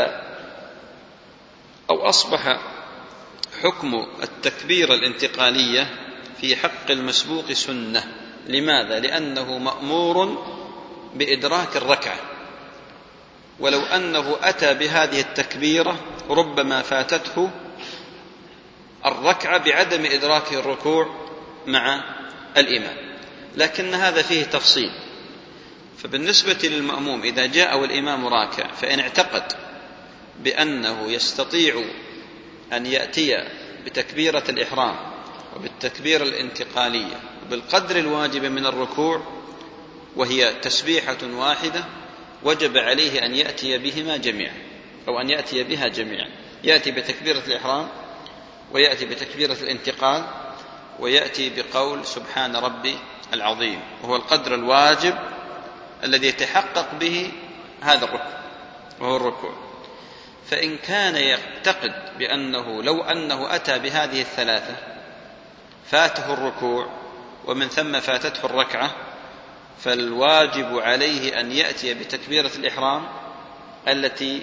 أو أصبح حكم التكبيرة الانتقالية في حق المسبوق سنة. لماذا؟ لأنه مأمور بإدراك الركعة، ولو أنه أتى بهذه التكبيرة ربما فاتته الركعة بعدم إدراك الركوع مع الإمام. لكن هذا فيه تفصيل، فبالنسبة للمأموم إذا جاء والإمام راكع فإن اعتقد بأنه يستطيع أن يأتي بتكبيرة الإحرام وبالتكبيرة الانتقالية بالقدر الواجب من الركوع وهي تسبيحة واحدة، وجب عليه أن يأتي بهما جميعا أو أن يأتي بها جميعا، يأتي بتكبيرة الإحرام ويأتي بتكبيرة الانتقال ويأتي بقول سبحان ربي العظيم، وهو القدر الواجب الذي يتحقق به هذا الركوع وهو الركوع. فإن كان يعتقد بأنه لو أنه أتى بهذه الثلاثة فاته الركوع ومن ثم فاتته الركعة، فالواجب عليه أن يأتي بتكبيرة الإحرام التي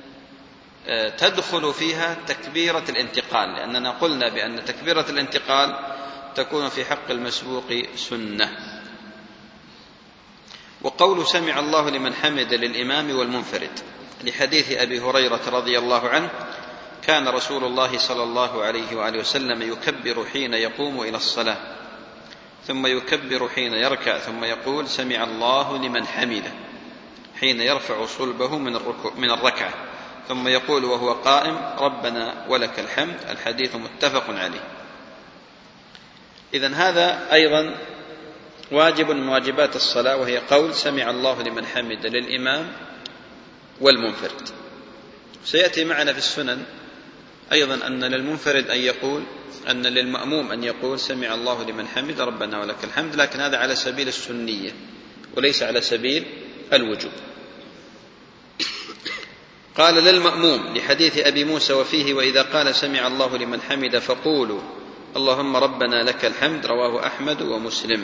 تدخل فيها تكبيرة الانتقال، لأننا قلنا بأن تكبيرة الانتقال تكون في حق المسبوق سنة. وقول سمع الله لمن حمد للإمام والمنفرد لحديث أبي هريرة رضي الله عنه كان رسول الله صلى الله عليه وآله وسلم يكبر حين يقوم إلى الصلاة ثم يكبر حين يركع ثم يقول سمع الله لمن حمده حين يرفع صلبه من الركوع من الركعة ثم يقول وهو قائم ربنا ولك الحمد. الحديث متفق عليه. إذن هذا أيضا واجب من واجبات الصلاة، وهي قول سمع الله لمن حمد للإمام والمنفرد. سيأتي معنا في السنن أيضا أن للمنفرد أن يقول أن للمأموم أن يقول سمع الله لمن حمد ربنا ولك الحمد، لكن هذا على سبيل السنية وليس على سبيل الوجوب. قال للمأموم لحديث أبي موسى وفيه وإذا قال سمع الله لمن حمد فقولوا اللهم ربنا لك الحمد، رواه أحمد ومسلم.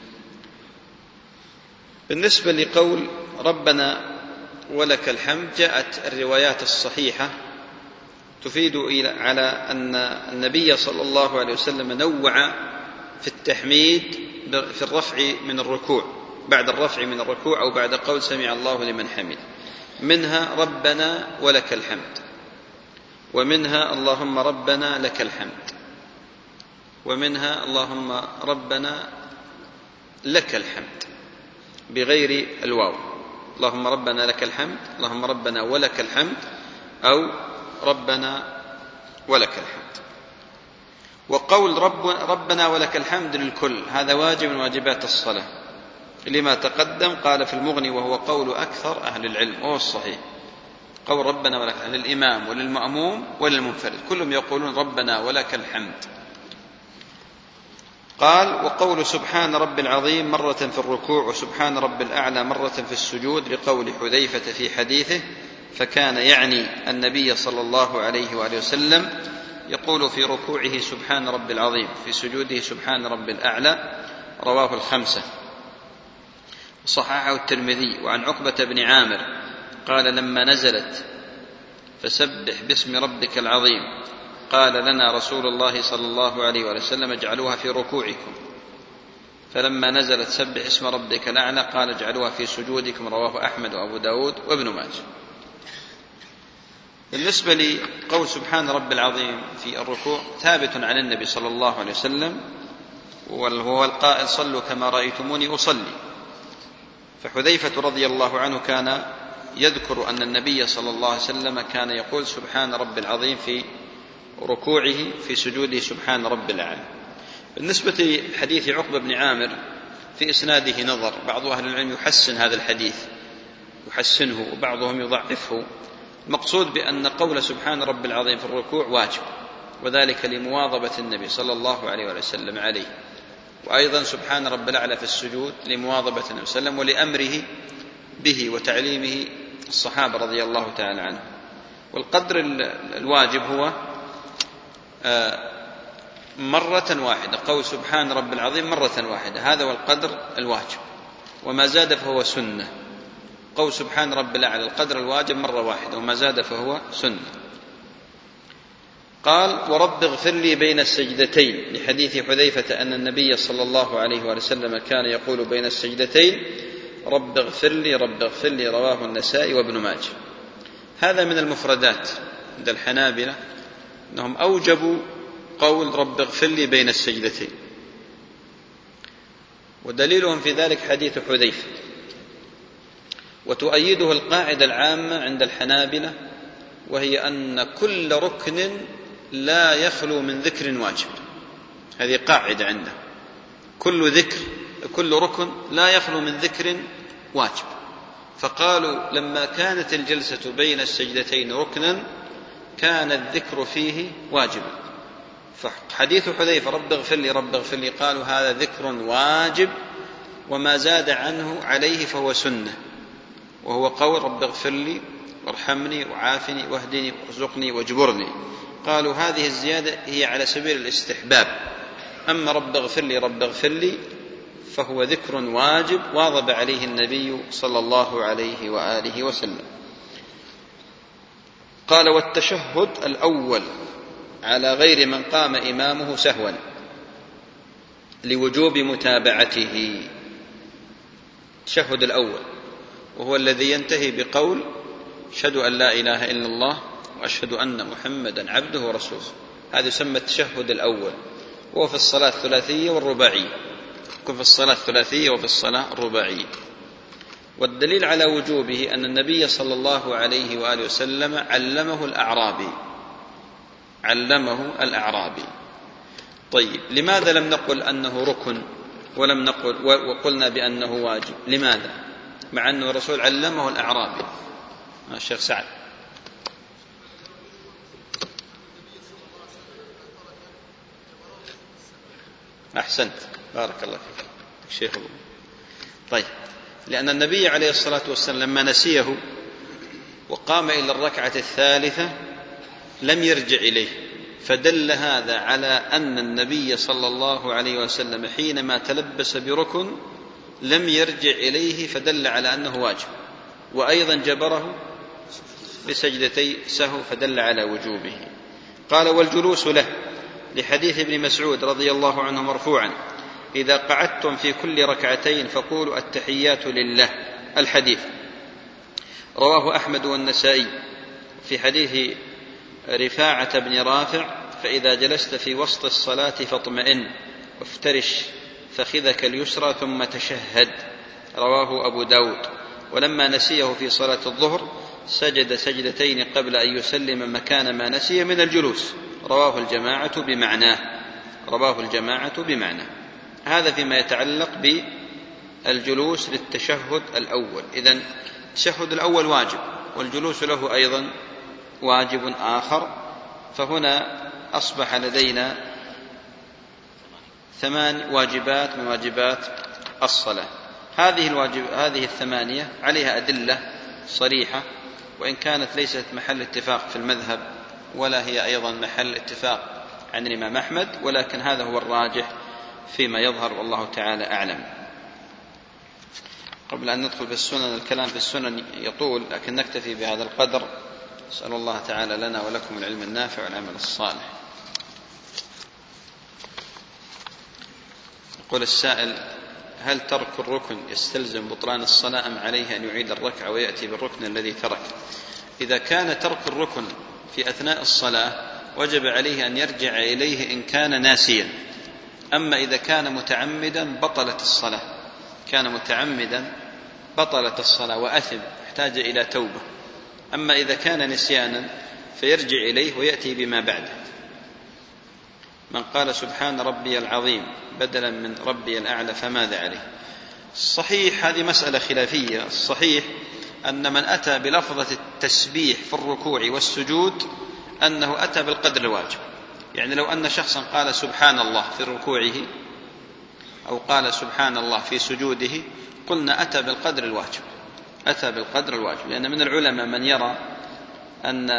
بالنسبة لقول ربنا ولك الحمد جاءت الروايات الصحيحة تفيد على أن النبي صلى الله عليه وسلم نوع في التحميد في الرفع من الركوع بعد الرفع من الركوع أو بعد قول سمع الله لمن حمد، منها ربنا ولك الحمد، ومنها اللهم ربنا لك الحمد، ومنها اللهم ربنا لك الحمد بغير الواو، اللهم ربنا لك الحمد، اللهم ربنا ولك الحمد، أو ربنا ولك الحمد. وقول رب ربنا ولك الحمد للكل هذا واجب من واجبات الصلاة لما تقدم. قال في المغني وهو قول أكثر أهل العلم وهو الصحيح، قول ربنا ولك الحمد للإمام وللمأموم وللمنفرد كلهم يقولون ربنا ولك الحمد. قال وقول سبحان رب العظيم مرة في الركوع وسبحان رب الأعلى مرة في السجود لقول حذيفة في حديثه فكان يعني النبي صلى الله عليه وآله وسلم يقول في ركوعه سبحان رب العظيم في سجوده سبحان رب الأعلى، رواه الخمسة. صححه الترمذي. وعن عقبة بن عامر قال لما نزلت فسبح باسم ربك العظيم قال لنا رسول الله صلى الله عليه وسلم اجعلوها في ركوعكم، فلما نزلت سبح اسم ربك الأعلى قال اجعلوها في سجودكم، رواه أحمد وأبو داود وابن ماجه. بالنسبة لقول سبحان رب العظيم في الركوع ثابت عن النبي صلى الله عليه وسلم وهو القائل صلوا كما رأيتموني أصلي. فحذيفة رضي الله عنه كان يذكر أن النبي صلى الله عليه وسلم كان يقول سبحان رب العظيم في ركوعه في سجوده سبحان رب الأعلى. بالنسبة لحديث عقبة بن عامر في إسناده نظر، بعض أهل العلم يحسن هذا الحديث يحسنه وبعضهم يضعفه. مقصود بأن قول سبحان رب العظيم في الركوع واجب، وذلك لمواظبة النبي صلى الله عليه وسلم عليه، وأيضا سبحان رب الأعلى في السجود لمواظبة النبي صلى الله عليه وسلم ولأمره به وتعليمه الصحابة رضي الله تعالى عنهم. والقدر الواجب هو مرة واحدة، قول سبحان رب العظيم مرة واحدة، هذا هو القدر الواجب، وما زاد فهو سنة. قول سبحان رب الأعلى القدر الواجب مرة واحدة وما زاد فهو سنة. قال ورب اغفر لي بين السجدتين لحديث حذيفة أن النبي صلى الله عليه وسلم كان يقول بين السجدتين رب اغفر لي رب اغفر لي، رواه النسائي وابن ماجه. هذا من المفردات عند الحنابلة أنهم أوجبوا قول رب اغفر لي بين السجدتين، ودليلهم في ذلك حديث حذيفة وتؤيده القاعدة العامة عند الحنابلة، وهي أن كل ركن لا يخلو من ذكر واجب. هذه قاعدة عنده، كل ذكر كل ركن لا يخلو من ذكر واجب. فقالوا لما كانت الجلسة بين السجدتين ركنا كان الذكر فيه واجبا. فحديث حذيفة رب اغفر لي رب اغفر لي قالوا هذا ذكر واجب، وما زاد عنه عليه فهو سنة، وهو قول رب اغفر لي وارحمني وعافني واهدني وارزقني واجبرني. قالوا هذه الزيادة هي على سبيل الاستحباب، أما رب اغفر لي رب اغفر لي فهو ذكر واجب واظب عليه النبي صلى الله عليه وآله وسلم. قال والتشهد الأول على غير من قام إمامه سهوا لوجوب متابعته. التشهد الأول وهو الذي ينتهي بقول أشهد أن لا إله إلا الله وأشهد أن محمدا عبده ورسوله، هذا يسمى التشهد الأول، وهو في الصلاة الثلاثية والرباعية، يكون في الصلاة الثلاثية وفي الصلاة الرباعية. والدليل على وجوبه أن النبي صلى الله عليه وآله وسلم علمه الأعرابي علمه الأعرابي طيب، لماذا لم نقل أنه ركن ولم نقل وقلنا بأنه واجب؟ لماذا مع أنه الرسول علمه الأعرابي؟ الشيخ سعد. أحسنت، بارك الله فيك شيخ الله. طيب، لأن النبي عليه الصلاة والسلام لما نسيه وقام إلى الركعة الثالثة لم يرجع إليه، فدل هذا على أن النبي صلى الله عليه وسلم حينما تلبس بركن لم يرجع إليه، فدل على أنه واجب، وأيضا جبره بسجدتي سهو فدل على وجوبه. قال والجلوس له لحديث ابن مسعود رضي الله عنه مرفوعا إذا قعدتم في كل ركعتين فقولوا التحيات لله، الحديث رواه أحمد والنسائي. في حديث رفاعة بن رافع فإذا جلست في وسط الصلاة فاطمئن وافترش فخذك اليسرى ثم تشهد، رواه أبو داود. ولما نسيه في صلاة الظهر سجد سجدتين قبل أن يسلم مكان ما نسي من الجلوس، رواه الجماعة بمعناه رواه الجماعة بمعناه هذا فيما يتعلق بالجلوس للتشهد الأول. إذن التشهد الأول واجب، والجلوس له أيضا واجب آخر. فهنا أصبح لدينا ثمان واجبات من واجبات الصلاة. هذه الواجب هذه الثمانية عليها أدلة صريحة، وإن كانت ليست محل اتفاق في المذهب ولا هي أيضا محل اتفاق عن الإمام أحمد، ولكن هذا هو الراجح فيما يظهر والله تعالى أعلم. قبل أن ندخل في السنن، الكلام في السنن يطول، لكن نكتفي بهذا القدر. أسأل الله تعالى لنا ولكم العلم النافع والعمل الصالح. يقول السائل: هل ترك الركن يستلزم بطلان الصلاة أم عليه أن يعيد الركعة ويأتي بالركن الذي ترك؟ إذا كان ترك الركن في أثناء الصلاة وجب عليه أن يرجع إليه إن كان ناسيا، أما إذا كان متعمدا بطلت الصلاة كان متعمدا بطلت الصلاة وأثم احتاج إلى توبة. أما إذا كان نسيانا فيرجع إليه ويأتي بما بعده. من قال سبحان ربي العظيم بدلا من ربي الأعلى فماذا عليه؟ الصحيح هذه مسألة خلافية. الصحيح أن من أتى بلفظة التسبيح في الركوع والسجود أنه أتى بالقدر الواجب. يعني لو أن شخصا قال سبحان الله في ركوعه أو قال سبحان الله في سجوده قلنا أتى بالقدر الواجب أتى بالقدر الواجب لأن من العلماء من يرى أن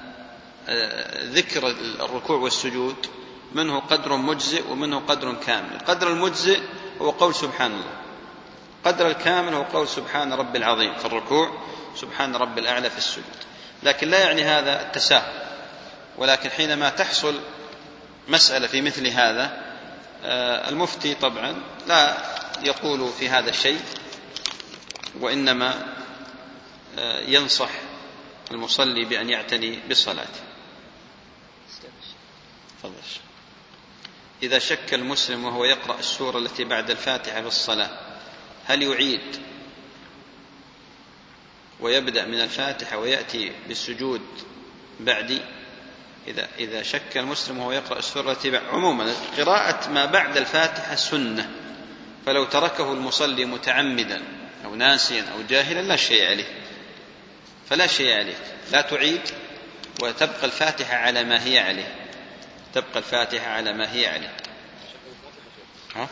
ذكر الركوع والسجود منه قدر مجزئ ومنه قدر كامل. القدر المجزئ هو قول سبحان الله، قدر الكامل هو قول سبحان رب العظيم في الركوع، سبحان رب الأعلى في السجود. لكن لا يعني هذا التساهل، ولكن حينما تحصل مسألة في مثل هذا المفتي طبعا لا يقول في هذا الشيء، وإنما ينصح المصلي بأن يعتني بالصلاة. إذا شك المسلم وهو يقرأ السورة التي بعد الفاتحة في الصلاة هل يعيد ويبدأ من الفاتحة ويأتي بالسجود بعد، إذا إذا شك المسلم وهو يقرأ السورة التي بعد. عموما قراءة ما بعد الفاتحة سنة، فلو تركه المصلي متعمدا أو ناسيا أو جاهلا لا شيء عليه، فلا شيء عليك، لا تعيد، وتبقى الفاتحة على ما هي عليه، تبقى الفاتحة على ما هي عليه. ها؟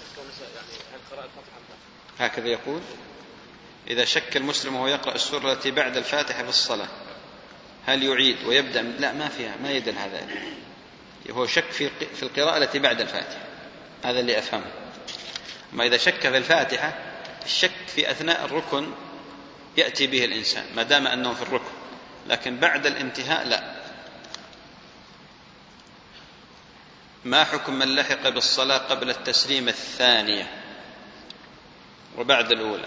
هكذا يقول: إذا شك المسلم وهو يقرأ السورة التي بعد الفاتحة في الصلاة هل يعيد ويبدأ؟ لا، ما فيها، ما يدل هذا، هو شك في في القراءة التي بعد الفاتحة، هذا اللي أفهمه. ما إذا شك في الفاتحة، الشك في أثناء الركن يأتي به الإنسان ما دام أنه في الركن، لكن بعد الانتهاء لا. ما حكم من لحق بالصلاة قبل التسليم الثانية وبعد الأولى؟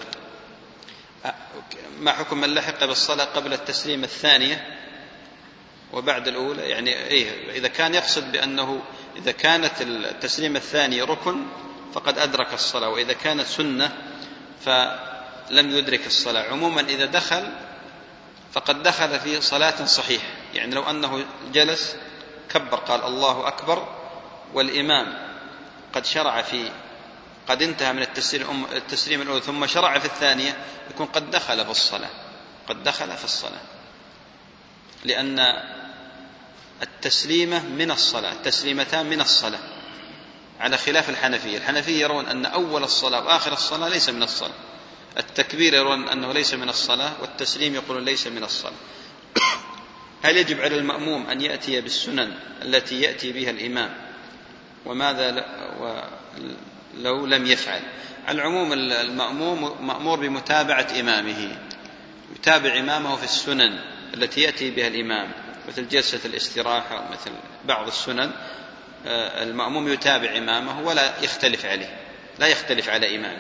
ما حكم من لحق بالصلاة قبل التسليم الثانية وبعد الأولى؟ يعني إيه؟ إذا كان يقصد بأنه إذا كانت التسليم الثاني ركن فقد أدرك الصلاة، وإذا كانت سنة فلم يدرك الصلاة. عموما إذا دخل فقد دخل في صلاة صحيحة، يعني لو أنه جلس كبر قال الله أكبر والإمام قد شرع في قد انتهى من التسليم التسليم الأول ثم شرع في الثانية، يكون قد دخل في الصلاة، قد دخل في الصلاة، لأن التسليمة من الصلاة، التسليمتان من الصلاة، على خلاف الحنفية. الحنفية يرون أن أول الصلاة وآخر الصلاة ليس من الصلاة، التكبير يرون أنه ليس من الصلاة، والتسليم يقولون ليس من الصلاة. هل يجب على المأموم أن يأتي بالسنن التي يأتي بها الإمام؟ وماذا لو لم يفعل؟ على العموم المأموم مأمور بمتابعة إمامه، يتابع إمامه في السنن التي يأتي بها الإمام، مثل جلسة الاستراحة ومثل بعض السنن. المأموم يتابع إمامه ولا يختلف عليه، لا يختلف على إمامه.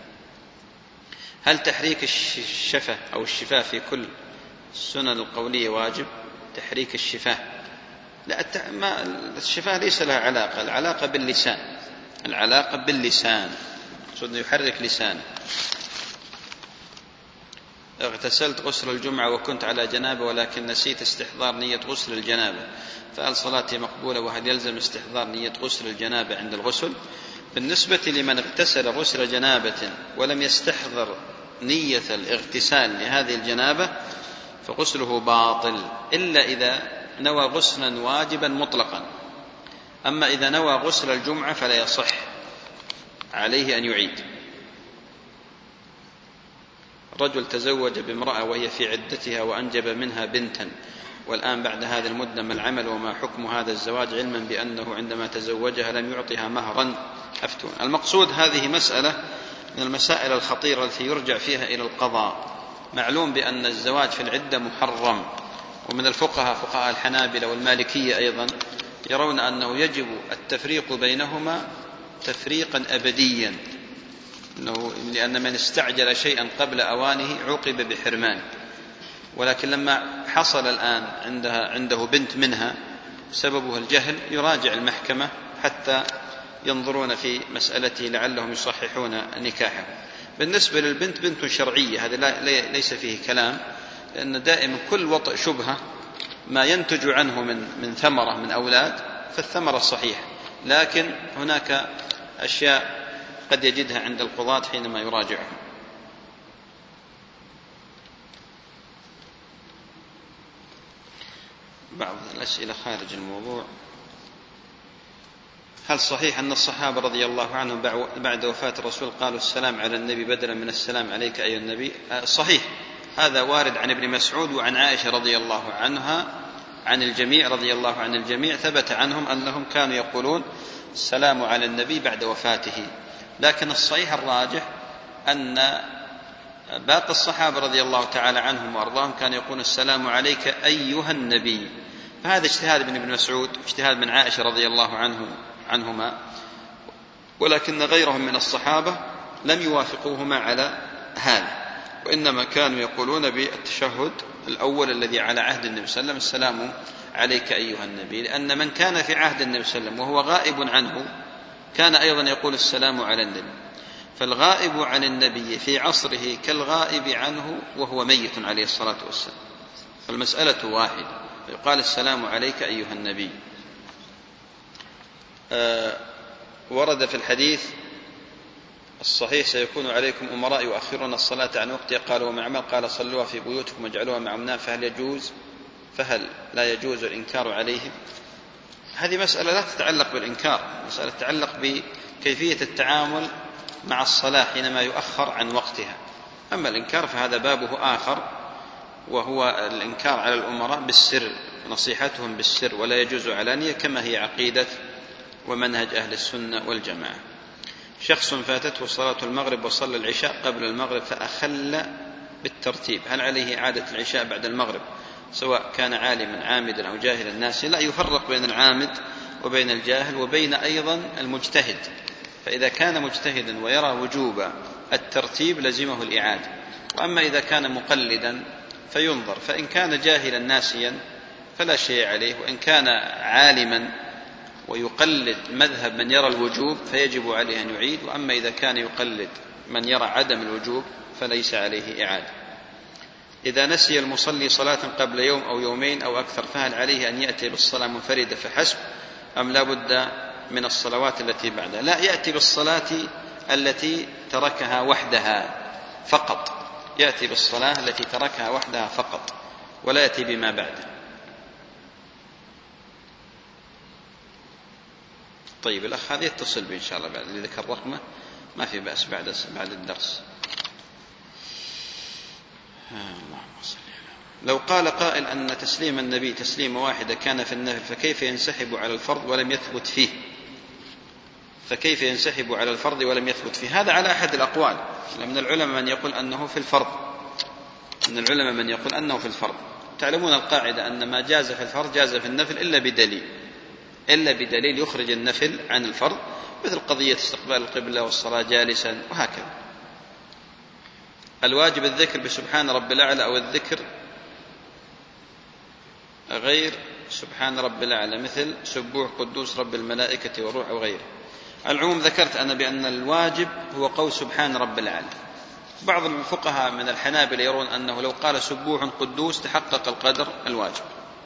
هل تحريك الشفة أو الشفاه في كل السنن القولية واجب؟ تحريك الشفاه، لا، الشفاه ليس لها علاقة، العلاقة باللسان، العلاقة باللسان، صدق يحرك لسانه. اغتسلت غسل الجمعة وكنت على جنابة ولكن نسيت استحضار نية غسل الجنابة، فهل صلاتي مقبولة؟ وهل يلزم استحضار نية غسل الجنابة عند الغسل؟ بالنسبة لمن اغتسل غسل جنابة ولم يستحضر نية الاغتسال لهذه الجنابة فغسله باطل، إلا إذا نوى غسلا واجبا مطلقا. أما إذا نوى غسل الجمعة فلا يصح، عليه أن يعيد. رجل تزوج بامرأة وهي في عدتها وأنجب منها بنتا، والآن بعد هذه المدة ما العمل وما حكم هذا الزواج، علما بأنه عندما تزوجها لم يعطيها مهرا؟ أفتون. المقصود هذه مسألة من المسائل الخطيرة التي يرجع فيها إلى القضاء. معلوم بأن الزواج في العدة محرم، ومن الفقهاء فقهاء الحنابلة والمالكية أيضا يرون أنه يجب التفريق بينهما تفريقا أبديا، لأن من استعجل شيئا قبل أوانه عوقب بحرمانه. ولكن لما حصل الآن عندها عنده بنت منها سببها الجهل، يراجع المحكمة حتى ينظرون في مسألته لعلهم يصححون نكاحه. بالنسبة للبنت بنت شرعية، هذا ليس فيه كلام، لأن دائما كل وطئ شبهة ما ينتج عنه من من ثمرة من أولاد فالثمرة صحيحة، لكن هناك أشياء قد يجدها عند القضاة حينما يراجعهم. بعض الأسئلة خارج الموضوع. هل صحيح أن الصحابة رضي الله عنهم بعد وفاة الرسول قالوا السلام على النبي بدلا من السلام عليك أيها النبي؟ صحيح، هذا وارد عن ابن مسعود وعن عائشة رضي الله عنها، عن الجميع رضي الله عن الجميع، ثبت عنهم أنهم كانوا يقولون السلام على النبي بعد وفاته. لكن الصحيح الراجح أن باقي الصحابة رضي الله تعالى عنهم وأرضاهم كانوا يقولون السلام عليك أيها النبي. فهذا اجتهاد من ابن مسعود، اجتهاد من عائشة رضي الله عنه عنهما، ولكن غيرهم من الصحابة لم يوافقوهما على هذا، وإنما كانوا يقولون بالتشهد الأول الذي على عهد النبي صلى الله عليه وسلم السلام عليك أيها النبي، لأن من كان في عهد النبي صلى الله عليه وسلم وهو غائب عنه كان أيضا يقول السلام على النبي. فالغائب عن النبي في عصره كالغائب عنه وهو ميت عليه الصلاة والسلام، فالمسألة واحدة، يقال السلام عليك أيها النبي. آه ورد في الحديث الصحيح سيكون عليكم أمراء يؤخرون الصلاة عن وقتها، قال ومع ما قال صلوها في بيوتكم واجعلوها معمنا، فهل يجوز فهل لا يجوز الإنكار عليهم؟ هذه مسألة لا تتعلق بالإنكار، مسألة تتعلق بكيفية التعامل مع الصلاة حينما يؤخر عن وقتها. أما الإنكار فهذا بابه آخر، وهو الإنكار على الأمراء بالسر، نصيحتهم بالسر، ولا يجوز علانية كما هي عقيدة ومنهج أهل السنة والجماعة. شخص فاتته صلاة المغرب وصلى العشاء قبل المغرب فأخل بالترتيب، هل عليه إعادة العشاء بعد المغرب سواء كان عالما عامدا أو جاهلا ناسيا؟ لا، يفرق بين العامد وبين الجاهل وبين أيضا المجتهد، فإذا كان مجتهدا ويرى وجوب الترتيب لزمه الإعادة، وأما إذا كان مقلدا فينظر، فإن كان جاهلا ناسيا فلا شيء عليه، وإن كان عالما ويقلد مذهب من يرى الوجوب فيجب عليه أن يعيد، وأما إذا كان يقلد من يرى عدم الوجوب فليس عليه إعادة. إذا نسي المصلي صلاة قبل يوم أو يومين أو أكثر فهل عليه أن يأتي بالصلاة منفردة فحسب أم لا بد من الصلوات التي بعدها؟ لا، يأتي بالصلاة التي تركها وحدها فقط، يأتي بالصلاة التي تركها وحدها فقط، ولا يأتي بما بعدها. طيب الأخ هذا يتصل به إن شاء الله بعد اللي ذكر رقمه، ما في بأس بعد بعد الدرس. اللهم صل على. لو قال قائل أن تسليم النبي تسليمة واحدة كان في النفل فكيف ينسحب على الفرض ولم يثبت فيه؟ فكيف ينسحب على الفرض ولم يثبت فيه؟ هذا على أحد الأقوال، من العلماء من يقول أنه في الفرض، من العلماء من يقول أنه في الفرض. تعلمون القاعدة أن ما جاز في الفرض جاز في النفل إلا بدليل، إلا بدليل يخرج النفل عن الفرض، مثل قضية استقبال القبلة والصلاة جالسا وهكذا. الواجب الذكر بسبحان رب الأعلى أو الذكر غير سبحان رب الأعلى مثل سبوح قدوس رب الملائكة والروح أو غيره. العموم ذكرت أنا بأن الواجب هو قول سبحان رب الأعلى. بعض الفقهاء من الحنابلة يرون أنه لو قال سبوح قدوس تحقق القدر الواجب.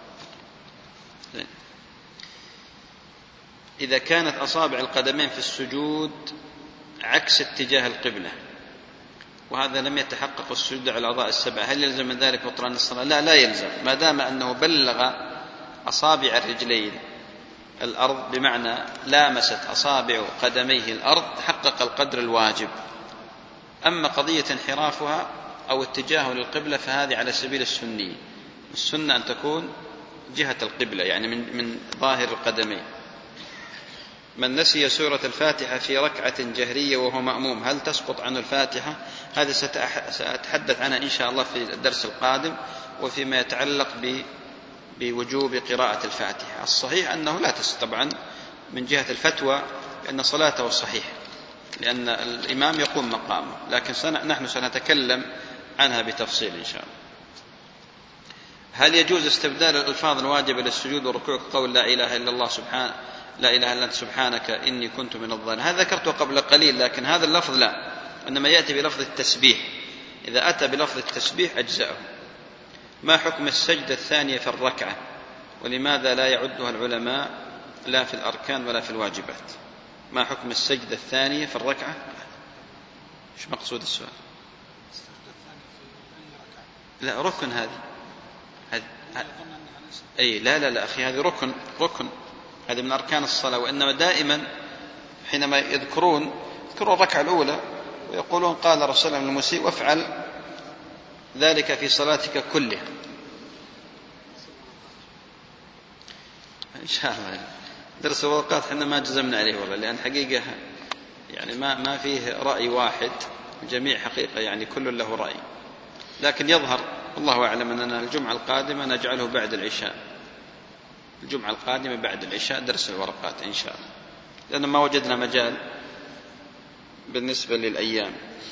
إذا كانت أصابع القدمين في السجود عكس اتجاه القبلة وهذا لم يتحقق السجود على الأعضاء السبعة، هل يلزم من ذلك بطلان الصلاة؟ لا، لا يلزم، ما دام أنه بلغ أصابع الرجلين الأرض، بمعنى لامست أصابع قدميه الأرض، تحقق القدر الواجب. أما قضية انحرافها أو اتجاهه للقبلة فهذه على سبيل السنية، السنة أن تكون جهة القبلة يعني من, من ظاهر القدمين. من نسي سورة الفاتحة في ركعة جهرية وهو مأموم هل تسقط عنه الفاتحة؟ هذا سأتحدث عنها إن شاء الله في الدرس القادم، وفيما يتعلق بوجوب قراءة الفاتحة. الصحيح أنه لا تسقط طبعا من جهة الفتوى، لأن صلاته صحيحة، لأن الإمام يقوم مقامه، لكن نحن سنتكلم عنها بتفصيل إن شاء الله. هل يجوز استبدال الألفاظ الواجبة للسجود والركوع قول لا إله إلا الله سبحانه لا إله إلا أنت سبحانك إني كنت من الظالمين؟ هذا ذكرته قبل قليل، لكن هذا اللفظ لا، إنما يأتي بلفظ التسبيح، إذا أتى بلفظ التسبيح أجزأه. ما حكم السجدة الثانية في الركعة ولماذا لا يعدها العلماء لا في الأركان ولا في الواجبات؟ ما حكم السجدة الثانية في الركعة؟ إيش مقصود السؤال؟ لا ركن هذه هذه أي لا لا لا أخي، هذه ركن ركن هذه من أركان الصلاة، وإنما دائما حينما يذكرون يذكرون الركعة الأولى ويقولون قال رسول الله للمسيء وافعل ذلك في صلاتك كلها. إن شاء الله درس الورقات حنا ما جزمنا عليه والله، لأن حقيقة يعني ما ما فيه رأي واحد، الجميع حقيقة يعني كل له رأي، لكن يظهر والله أعلم أننا الجمعة القادمة نجعله بعد العشاء، الجمعة القادمة بعد العشاء درس الورقات إن شاء الله، لأن ما وجدنا مجال بالنسبة للأيام.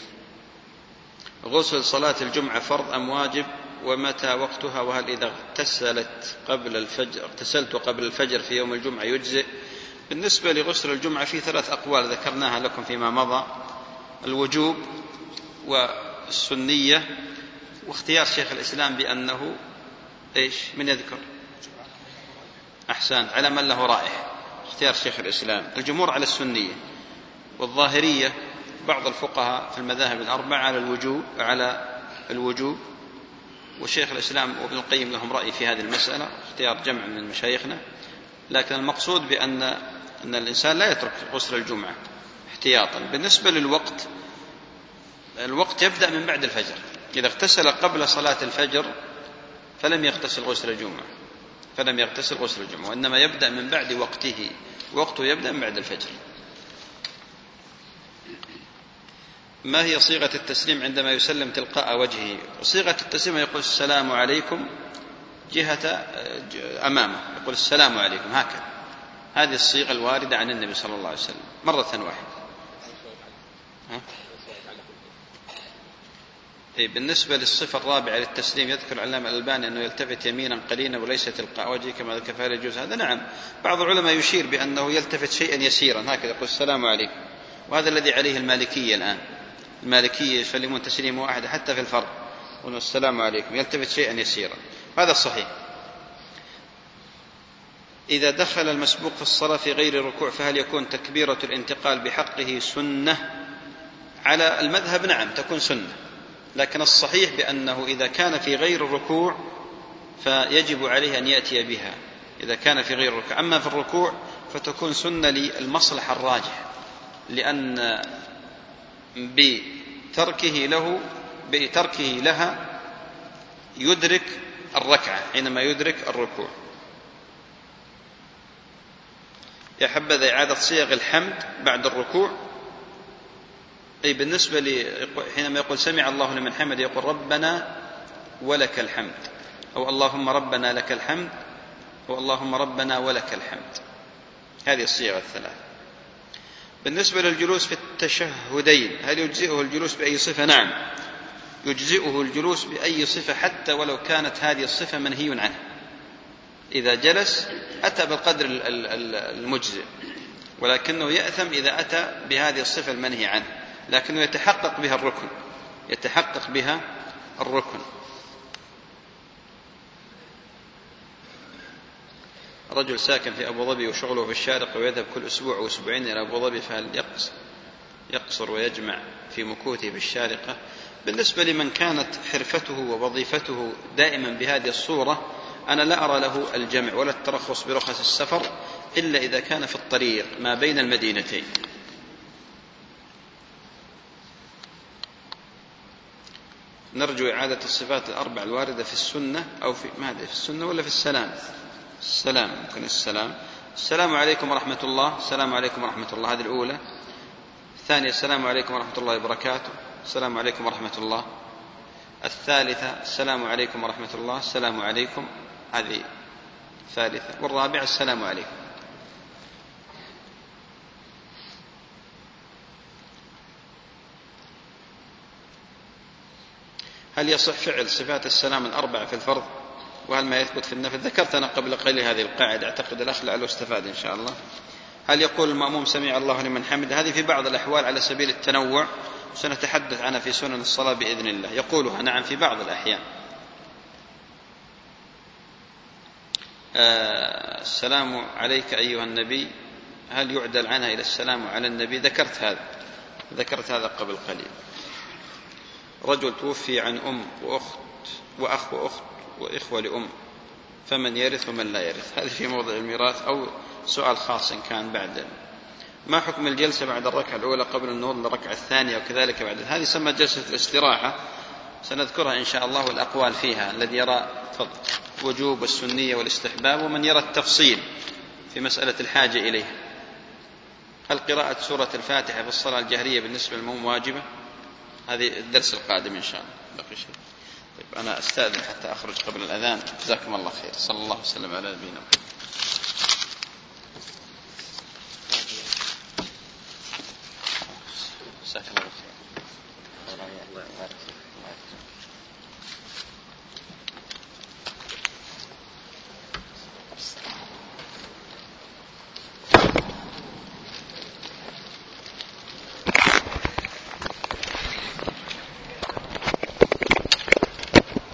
غسل صلاة الجمعة فرض أم واجب ومتى وقتها؟ وهل إذا اغتسلت قبل الفجر اغتسلت قبل الفجر في يوم الجمعة يجزئ؟ بالنسبة لغسل الجمعة في ثلاث أقوال ذكرناها لكم فيما مضى، الوجوب والسنية، واختيار شيخ الإسلام بأنه إيش؟ من يذكر؟ أحسن، على من له رائحة، اختيار شيخ الإسلام. الجمهور على السنية، والظاهرية بعض الفقهاء في المذاهب الأربعة على الوجوب على الوجوب وشيخ الإسلام وابن القيم لهم رأي في هذه المسألة، اختيار جمع من مشايخنا. لكن المقصود بأن أن الإنسان لا يترك غسل الجمعة احتياطا. بالنسبة للوقت، الوقت يبدأ من بعد الفجر. إذا اغتسل قبل صلاة الفجر فلم يغتسل غسل الجمعة فلم يغتسل غسل الجمعة وإنما يبدأ من بعد وقته، وقته يبدأ من بعد الفجر. ما هي صيغة التسليم عندما يسلم تلقاء وجهه؟ صيغة التسليم يقول السلام عليكم جهة أمامه، يقول السلام عليكم هكذا. هذه الصيغة الواردة عن النبي صلى الله عليه وسلم مرة واحدة. بالنسبة للصفة الرابعة للتسليم، يذكر العلامة الألباني أنه يلتفت يمينا قليلا وليس تلقاء وجهه كما ذكر، فهل يجوز هذا؟ نعم، بعض العلماء يشير بأنه يلتفت شيئا يسيرا هكذا، يقول السلام عليكم، وهذا الذي عليه المالكية الآن. المالكية يسلمون تسليم واحد حتى في الفرض، يقولون السلام عليكم، يلتفت شيئا يسيرا، هذا صحيح. إذا دخل المسبوق في الصلاة في غير الركوع فهل يكون تكبيرة الانتقال بحقه سنة؟ على المذهب نعم تكون سنة، لكن الصحيح بأنه إذا كان في غير الركوع فيجب عليه أن يأتي بها إذا كان في غير الركوع. أما في الركوع فتكون سنة للمصلحة الراجح، لأن بتركه له بتركه لها يدرك الركعة حينما يدرك الركوع. يا حبذا إعادة صيغ الحمد بعد الركوع. أي بالنسبة لي حينما يقول سمع الله لمن حمد يقول ربنا ولك الحمد، أو اللهم ربنا لك الحمد، أو اللهم ربنا ولك الحمد، هذه الصيغة الثلاث. بالنسبة للجلوس في التشهدين هل يجزئه الجلوس بأي صفة؟ نعم يجزئه الجلوس بأي صفة حتى ولو كانت هذه الصفة منهي عنها. إذا جلس أتى بالقدر المجزئ، ولكنه يأثم إذا أتى بهذه الصفة المنهي عنه، لكنه يتحقق بها الركن يتحقق بها الركن. رجل ساكن في أبو ظبي وشغله في الشارقة ويذهب كل أسبوع أو أسبوعين إلى أبو ظبي، فهل يقصر ويجمع في مكوثه بالشارقة؟ بالنسبة لمن كانت حرفته ووظيفته دائما بهذه الصورة أنا لا أرى له الجمع ولا الترخص برخص السفر إلا إذا كان في الطريق ما بين المدينتين. نرجو إعادة الصفات الأربع الواردة في السنة أو في ماذا في السنة ولا في السلام؟ السلام ممكن السلام. السلام عليكم ورحمة الله، السلام عليكم ورحمة الله، هذه الأولى. الثانية السلام عليكم ورحمة الله وبركاته، السلام عليكم ورحمة الله. الثالثة السلام عليكم ورحمة الله، السلام عليكم، هذه الثالثة. والرابعة السلام عليكم. هل يصح فعل صفات السلام الأربع في الفرض؟ وهل ما يثبت في النفل؟ ذكرت أنا قبل قليل هذه القاعدة، أعتقد الأخ لعله استفاد إن شاء الله. هل يقول المأموم سمع الله لمن حمده؟ هذه في بعض الأحوال على سبيل التنوع، سنتحدث عنها في سنن الصلاة بإذن الله. يقولها نعم في بعض الأحيان. آه السلام عليك أيها النبي، هل يعدل عنها إلى السلام على النبي؟ ذكرت هذا ذكرت هذا قبل قليل. رجل توفي عن أم وأخت وأخ وأخت وإخوة لأم، فمن يرث ومن لا يرث؟ هذه في موضع الميراث أو سؤال خاص إن كان بعد. ما حكم الجلسة بعد الركعة الأولى قبل النهوض للركعة الثانية وكذلك بعد؟ هذه سمت جلسة الاستراحة، سنذكرها إن شاء الله الأقوال فيها، الذي يرى وجوب والسنية والاستحباب، ومن يرى التفصيل في مسألة الحاجة إليها. هل قراءة سورة الفاتحة في الصلاة الجهرية بالنسبة للمأموم واجبة؟ هذه الدرس القادم إن شاء الله. بقي شيء. طيب أنا أستأذن حتى أخرج قبل الأذان. جزاكم الله خير. صلى الله وسلم على نبينا محمد.